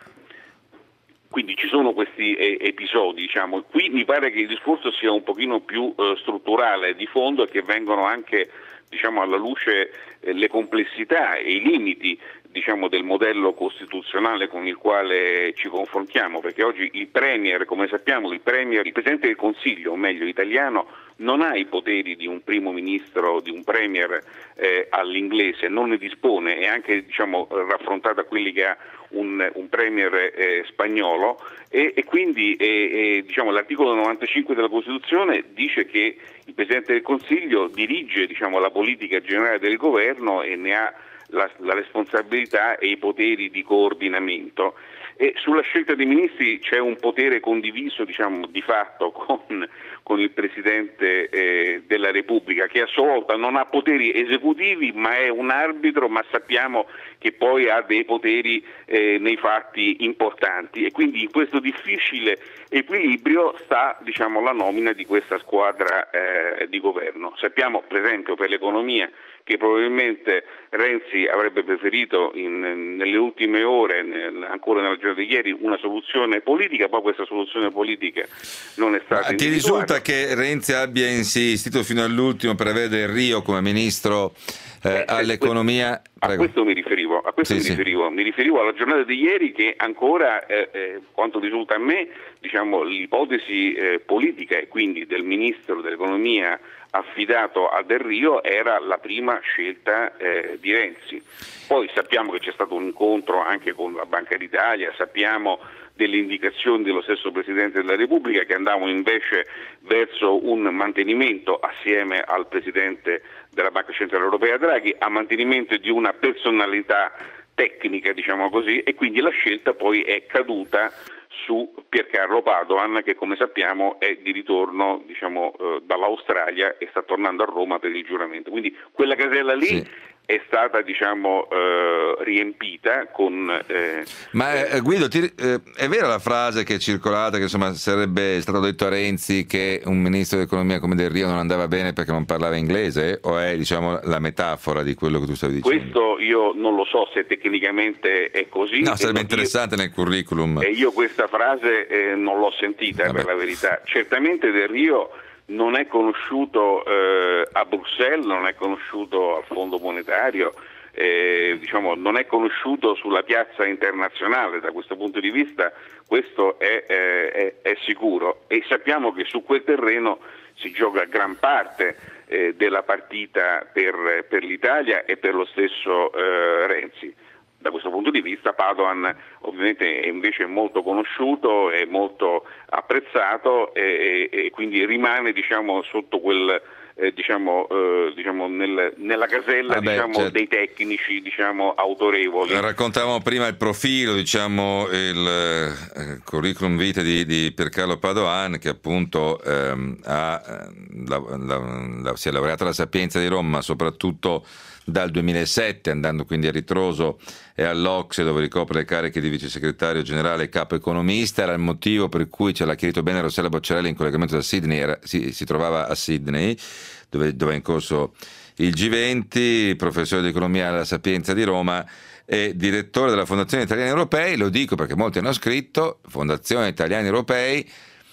quindi ci sono questi eh, episodi, diciamo. Qui mi pare che il discorso sia un pochino più eh, strutturale, di fondo, e che vengono anche, diciamo, alla luce eh, le complessità e i limiti, diciamo, del modello costituzionale con il quale ci confrontiamo, perché oggi il Premier, come sappiamo, il Premier, il Presidente del Consiglio, o meglio italiano, non ha i poteri di un primo ministro, di un Premier eh, all'inglese, non ne dispone, e anche, diciamo, raffrontato a quelli che ha un, un Premier eh, spagnolo, e, e quindi eh, eh, diciamo, l'articolo novantacinque della Costituzione dice che il Presidente del Consiglio dirige, diciamo, la politica generale del governo e ne ha La, la responsabilità e i poteri di coordinamento, e sulla scelta dei ministri c'è un potere condiviso, diciamo, di fatto con, con il Presidente eh, della Repubblica, che a sua volta non ha poteri esecutivi ma è un arbitro, ma sappiamo che poi ha dei poteri eh, nei fatti importanti, e quindi in questo difficile equilibrio sta, diciamo, la nomina di questa squadra eh, di governo. Sappiamo per esempio per l'economia che probabilmente Renzi avrebbe preferito in, nelle ultime ore, nel, ancora nella giornata di ieri, una soluzione politica, poi questa soluzione politica non è stata Ma ti risulta che Renzi abbia insistito fino all'ultimo per avere Del Rio come ministro eh, eh, all'economia? A questo mi riferivo, a questo sì, mi, sì. riferivo. mi riferivo alla giornata di ieri, che ancora, eh, eh, quanto risulta a me, diciamo, l'ipotesi eh, politica, e quindi del ministro dell'economia affidato a Del Rio, era la prima scelta eh, di Renzi. Poi sappiamo che c'è stato un incontro anche con la Banca d'Italia, sappiamo delle indicazioni dello stesso Presidente della Repubblica che andavano invece verso un mantenimento, assieme al Presidente della Banca Centrale Europea Draghi, a mantenimento di una personalità tecnica, diciamo così, e quindi la scelta poi è caduta su Piercarlo Padoan, che come sappiamo è di ritorno, diciamo, eh, dall'Australia e sta tornando a Roma per il giuramento. Quindi quella casella lì sì. è stata, diciamo, eh, riempita con... Eh, Ma eh, Guido, ti, eh, è vera la frase che è circolata, che insomma sarebbe stato detto a Renzi che un ministro dell'economia come Del Rio non andava bene perché non parlava inglese, o è, diciamo, la metafora di quello che tu stavi dicendo? Questo io non lo so se tecnicamente è così. No, sarebbe io, interessante nel curriculum. E io questa frase eh, non l'ho sentita, Vabbè. per la verità. Certamente Del Rio non è conosciuto eh, a Bruxelles, non è conosciuto al Fondo Monetario, eh, diciamo, non è conosciuto sulla piazza internazionale. Da questo punto di vista questo è, eh, è, è sicuro, e sappiamo che su quel terreno si gioca gran parte eh, della partita per, per l'Italia e per lo stesso eh, Renzi. Da questo punto di vista Padoan ovviamente è invece molto conosciuto, è molto apprezzato, e, e quindi rimane, diciamo, sotto quel eh, diciamo, eh, diciamo nel, nella casella Vabbè, diciamo, certo. dei tecnici, diciamo, autorevoli. Raccontavamo prima il profilo, diciamo, il eh, curriculum vitae di, di Piercarlo Padoan, che appunto ehm, ha, la, la, la, si è laureato alla Sapienza di Roma, ma soprattutto dal duemilasette, andando quindi a ritroso e all'Ocse, dove ricopre le cariche di vice segretario generale e capo economista. Era il motivo per cui, ce l'ha chiarito bene Rossella Bocciarelli in collegamento da Sydney, era, si, si trovava a Sydney, dove, dove è in corso il G venti, professore di economia alla Sapienza di Roma e direttore della Fondazione Italiani Europei. Lo dico perché molti hanno scritto Fondazione Italiani Europei,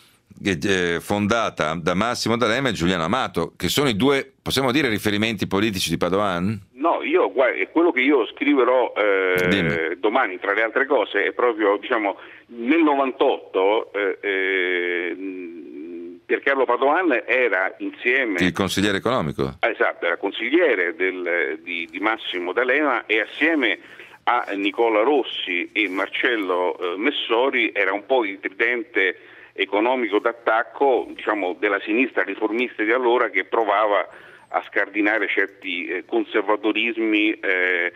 eh, fondata da Massimo D'Alema e Giuliano Amato, che sono i due, possiamo dire, riferimenti politici di Padoan? No, io guarda, quello che io scriverò eh, domani, tra le altre cose, è proprio, diciamo, nel novantotto eh, eh, Piercarlo Padoan era insieme... Il consigliere economico? Esatto, era consigliere del, di, di Massimo D'Alema, e assieme a Nicola Rossi e Marcello eh, Messori era un po' il tridente economico d'attacco, diciamo, della sinistra riformista di allora, che provava a scardinare certi eh, conservatorismi eh,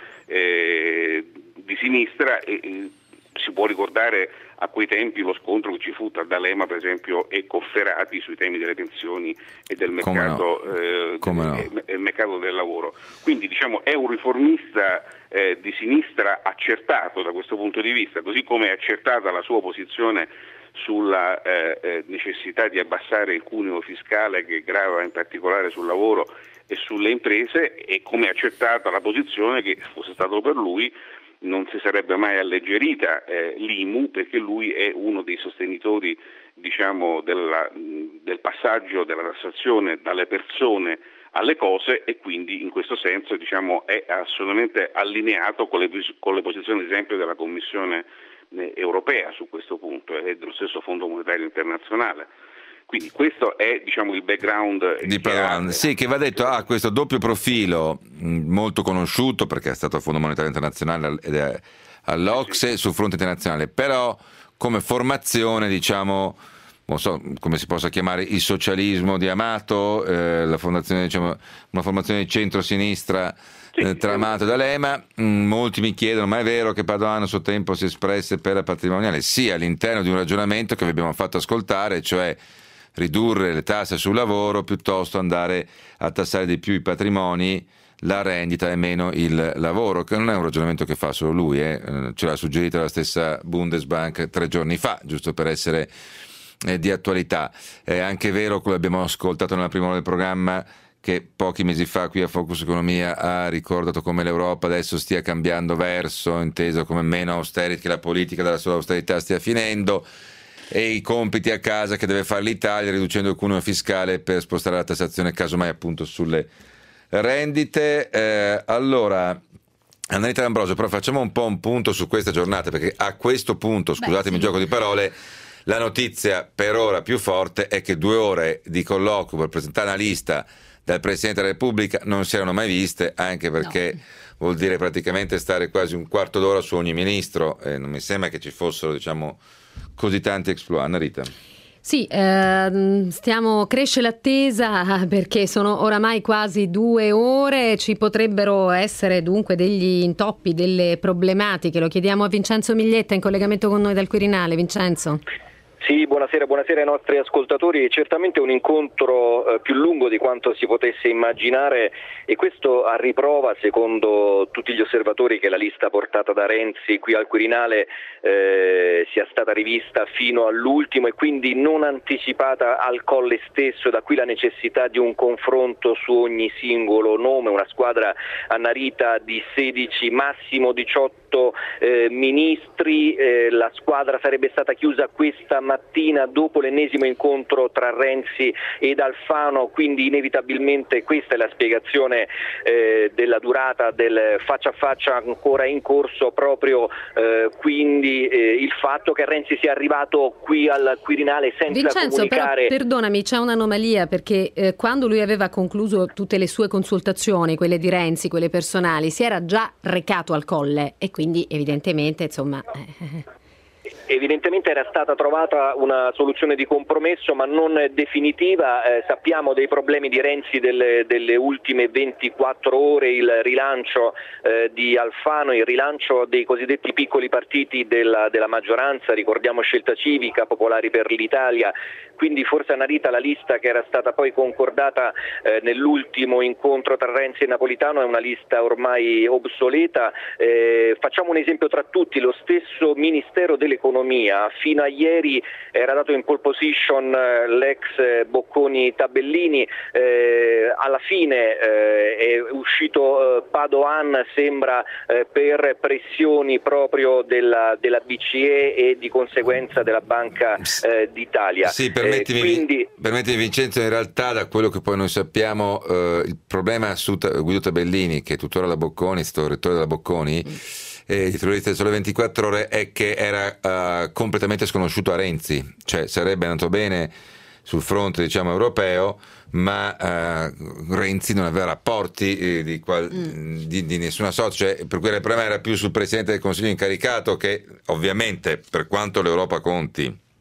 eh, di sinistra. E, e si può ricordare a quei tempi lo scontro che ci fu tra D'Alema, per esempio, e Cofferati sui temi delle pensioni e del mercato, no? eh, Come no? del, del mercato del lavoro. Quindi, diciamo, è un riformista eh, di sinistra accertato da questo punto di vista, così come è accertata la sua posizione sulla eh, eh, necessità di abbassare il cuneo fiscale che grava in particolare sul lavoro e sulle imprese, e come è accertata la posizione che, fosse stato per lui, non si sarebbe mai alleggerita eh, l'I M U, perché lui è uno dei sostenitori, diciamo, della, del passaggio della tassazione dalle persone alle cose, e quindi in questo senso, diciamo, è assolutamente allineato con le, con le posizioni, ad esempio, della Commissione eh, europea su questo punto e dello stesso Fondo Monetario Internazionale. Quindi questo è, diciamo, il background di Padoan. Sì, che va detto, ha questo doppio profilo mh, molto conosciuto, perché è stato al Fondo Monetario Internazionale ed è all'O C S E sul fronte internazionale, però come formazione, diciamo, non so come si possa chiamare, il socialismo di Amato, eh, la fondazione, diciamo, una formazione di centro-sinistra eh, tra Amato e D'Alema. Mm, molti mi chiedono, ma è vero che Padoan a suo tempo si espresse per la patrimoniale? Sì, all'interno di un ragionamento che vi abbiamo fatto ascoltare, cioè ridurre le tasse sul lavoro piuttosto andare a tassare di più i patrimoni, la rendita e meno il lavoro, che non è un ragionamento che fa solo lui, eh. Ce l'ha suggerito la stessa Bundesbank tre giorni fa, giusto per essere eh, di attualità. È anche vero, quello abbiamo ascoltato nella prima ora del programma, che pochi mesi fa qui a Focus Economia ha ricordato come l'Europa adesso stia cambiando verso, inteso come meno austerity, che la politica della sola austerità stia finendo, e i compiti a casa che deve fare l'Italia riducendo il cuneo fiscale per spostare la tassazione casomai appunto sulle rendite. Eh, allora, Annalita D'Ambrosio, però facciamo un po' un punto su questa giornata, perché a questo punto, scusatemi il gioco di parole, la notizia per ora più forte è che due ore di colloquio per presentare una lista dal Presidente della Repubblica non si erano mai viste, anche perché no. Vuol dire praticamente stare quasi un quarto d'ora su ogni ministro, e non mi sembra che ci fossero, diciamo, così tanti exploit. Anna Rita. Sì, eh, stiamo, cresce l'attesa perché sono oramai quasi due ore, ci potrebbero essere dunque degli intoppi, delle problematiche. Lo chiediamo a Vincenzo Miglietta in collegamento con noi dal Quirinale. Vincenzo. Sì, buonasera, buonasera ai nostri ascoltatori. Certamente un incontro eh, più lungo di quanto si potesse immaginare, e questo a riprova, secondo tutti gli osservatori, che la lista portata da Renzi qui al Quirinale eh, sia stata rivista fino all'ultimo e quindi non anticipata al Colle stesso. Da qui la necessità di un confronto su ogni singolo nome, una squadra, Anna Rita, di sedici, massimo diciotto eh, ministri. Eh, la squadra sarebbe stata chiusa questa mattina dopo l'ennesimo incontro tra Renzi ed Alfano, quindi inevitabilmente questa è la spiegazione eh, della durata del faccia a faccia ancora in corso, proprio eh, quindi eh, il fatto che Renzi sia arrivato qui al Quirinale senza Vincenzo, comunicare. Però, perdonami, c'è un'anomalia, perché eh, quando lui aveva concluso tutte le sue consultazioni, quelle di Renzi, quelle personali, si era già recato al Colle e quindi evidentemente, insomma... Eh. Evidentemente era stata trovata una soluzione di compromesso, ma non definitiva. Eh, sappiamo dei problemi di Renzi delle, delle ultime ventiquattro ore, il rilancio eh, di Alfano, il rilancio dei cosiddetti piccoli partiti della, della maggioranza, ricordiamo Scelta Civica, Popolari per l'Italia. Quindi forse, Anna Rita, la lista che era stata poi concordata eh, nell'ultimo incontro tra Renzi e Napolitano è una lista ormai obsoleta. Eh, facciamo un esempio tra tutti: lo stesso Ministero dell'Economia fino a ieri era dato in pole position eh, l'ex Bocconi Tabellini, eh, alla fine eh, è uscito eh, Padoan, sembra eh, per pressioni proprio della, della B C E e di conseguenza della Banca eh, d'Italia. Sì, permettimi, eh, quindi... permettimi Vincenzo, in realtà da quello che poi noi sappiamo eh, il problema su Guido Tabellini, che è tuttora la Bocconi, è stato rettore della Bocconi, eh, titolista del Sole ventiquattro Ore, è che era uh, completamente sconosciuto a Renzi, cioè sarebbe andato bene sul fronte, diciamo, europeo, ma uh, Renzi non aveva rapporti eh, di, qual- mm. di, di nessuna sorta, cioè, per cui il problema era più sul Presidente del Consiglio incaricato, che ovviamente, per quanto l'Europa conti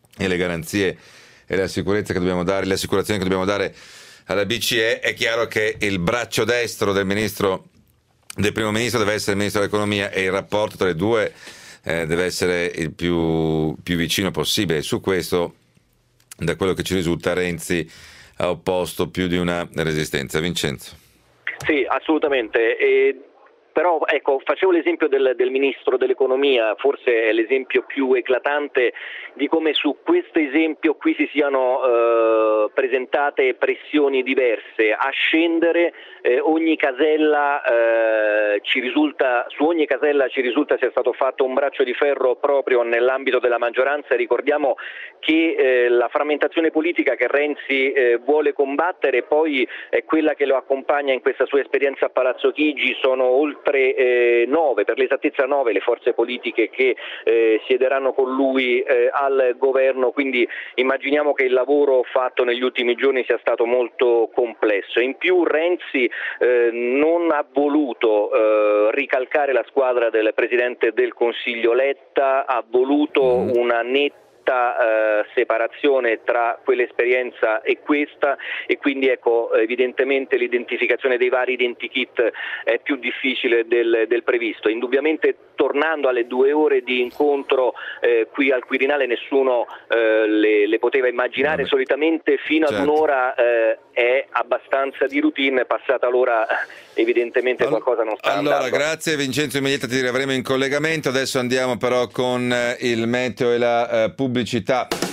e le garanzie e la sicurezza che dobbiamo dare, le assicurazioni che dobbiamo dare alla B C E, è chiaro che il braccio destro del ministro, del primo ministro deve essere il ministro dell'economia, e il rapporto tra i due eh, deve essere il più, più vicino possibile. Su questo, da quello che ci risulta, Renzi ha opposto più di una resistenza. Vincenzo. Sì, assolutamente. E... Però ecco, facevo l'esempio del, del ministro dell'economia, forse è l'esempio più eclatante di come su questo esempio qui si siano eh, presentate pressioni diverse. A scendere eh, ogni casella eh, ci risulta, su ogni casella ci risulta sia stato fatto un braccio di ferro proprio nell'ambito della maggioranza. Ricordiamo che eh, la frammentazione politica che Renzi eh, vuole combattere poi è quella che lo accompagna in questa sua esperienza a Palazzo Chigi. Sono oltre Eh, nove, per l'esattezza nove, le forze politiche che eh, siederanno con lui eh, al governo, quindi immaginiamo che il lavoro fatto negli ultimi giorni sia stato molto complesso. In più Renzi eh, non ha voluto eh, ricalcare la squadra del Presidente del Consiglio Letta, ha voluto una netta Uh, separazione tra quell'esperienza e questa, e quindi ecco, evidentemente l'identificazione dei vari identikit è più difficile del, del previsto. Indubbiamente, tornando alle due ore di incontro eh, qui al Quirinale, nessuno eh, le, le poteva immaginare. Solitamente fino ad certo. un'ora eh, è abbastanza di routine, passata l'ora evidentemente allora, qualcosa non sta allora, andando. Grazie Vincenzo Immediata, ti riavremo in collegamento. Adesso andiamo però con il meteo e la uh, pubblicità.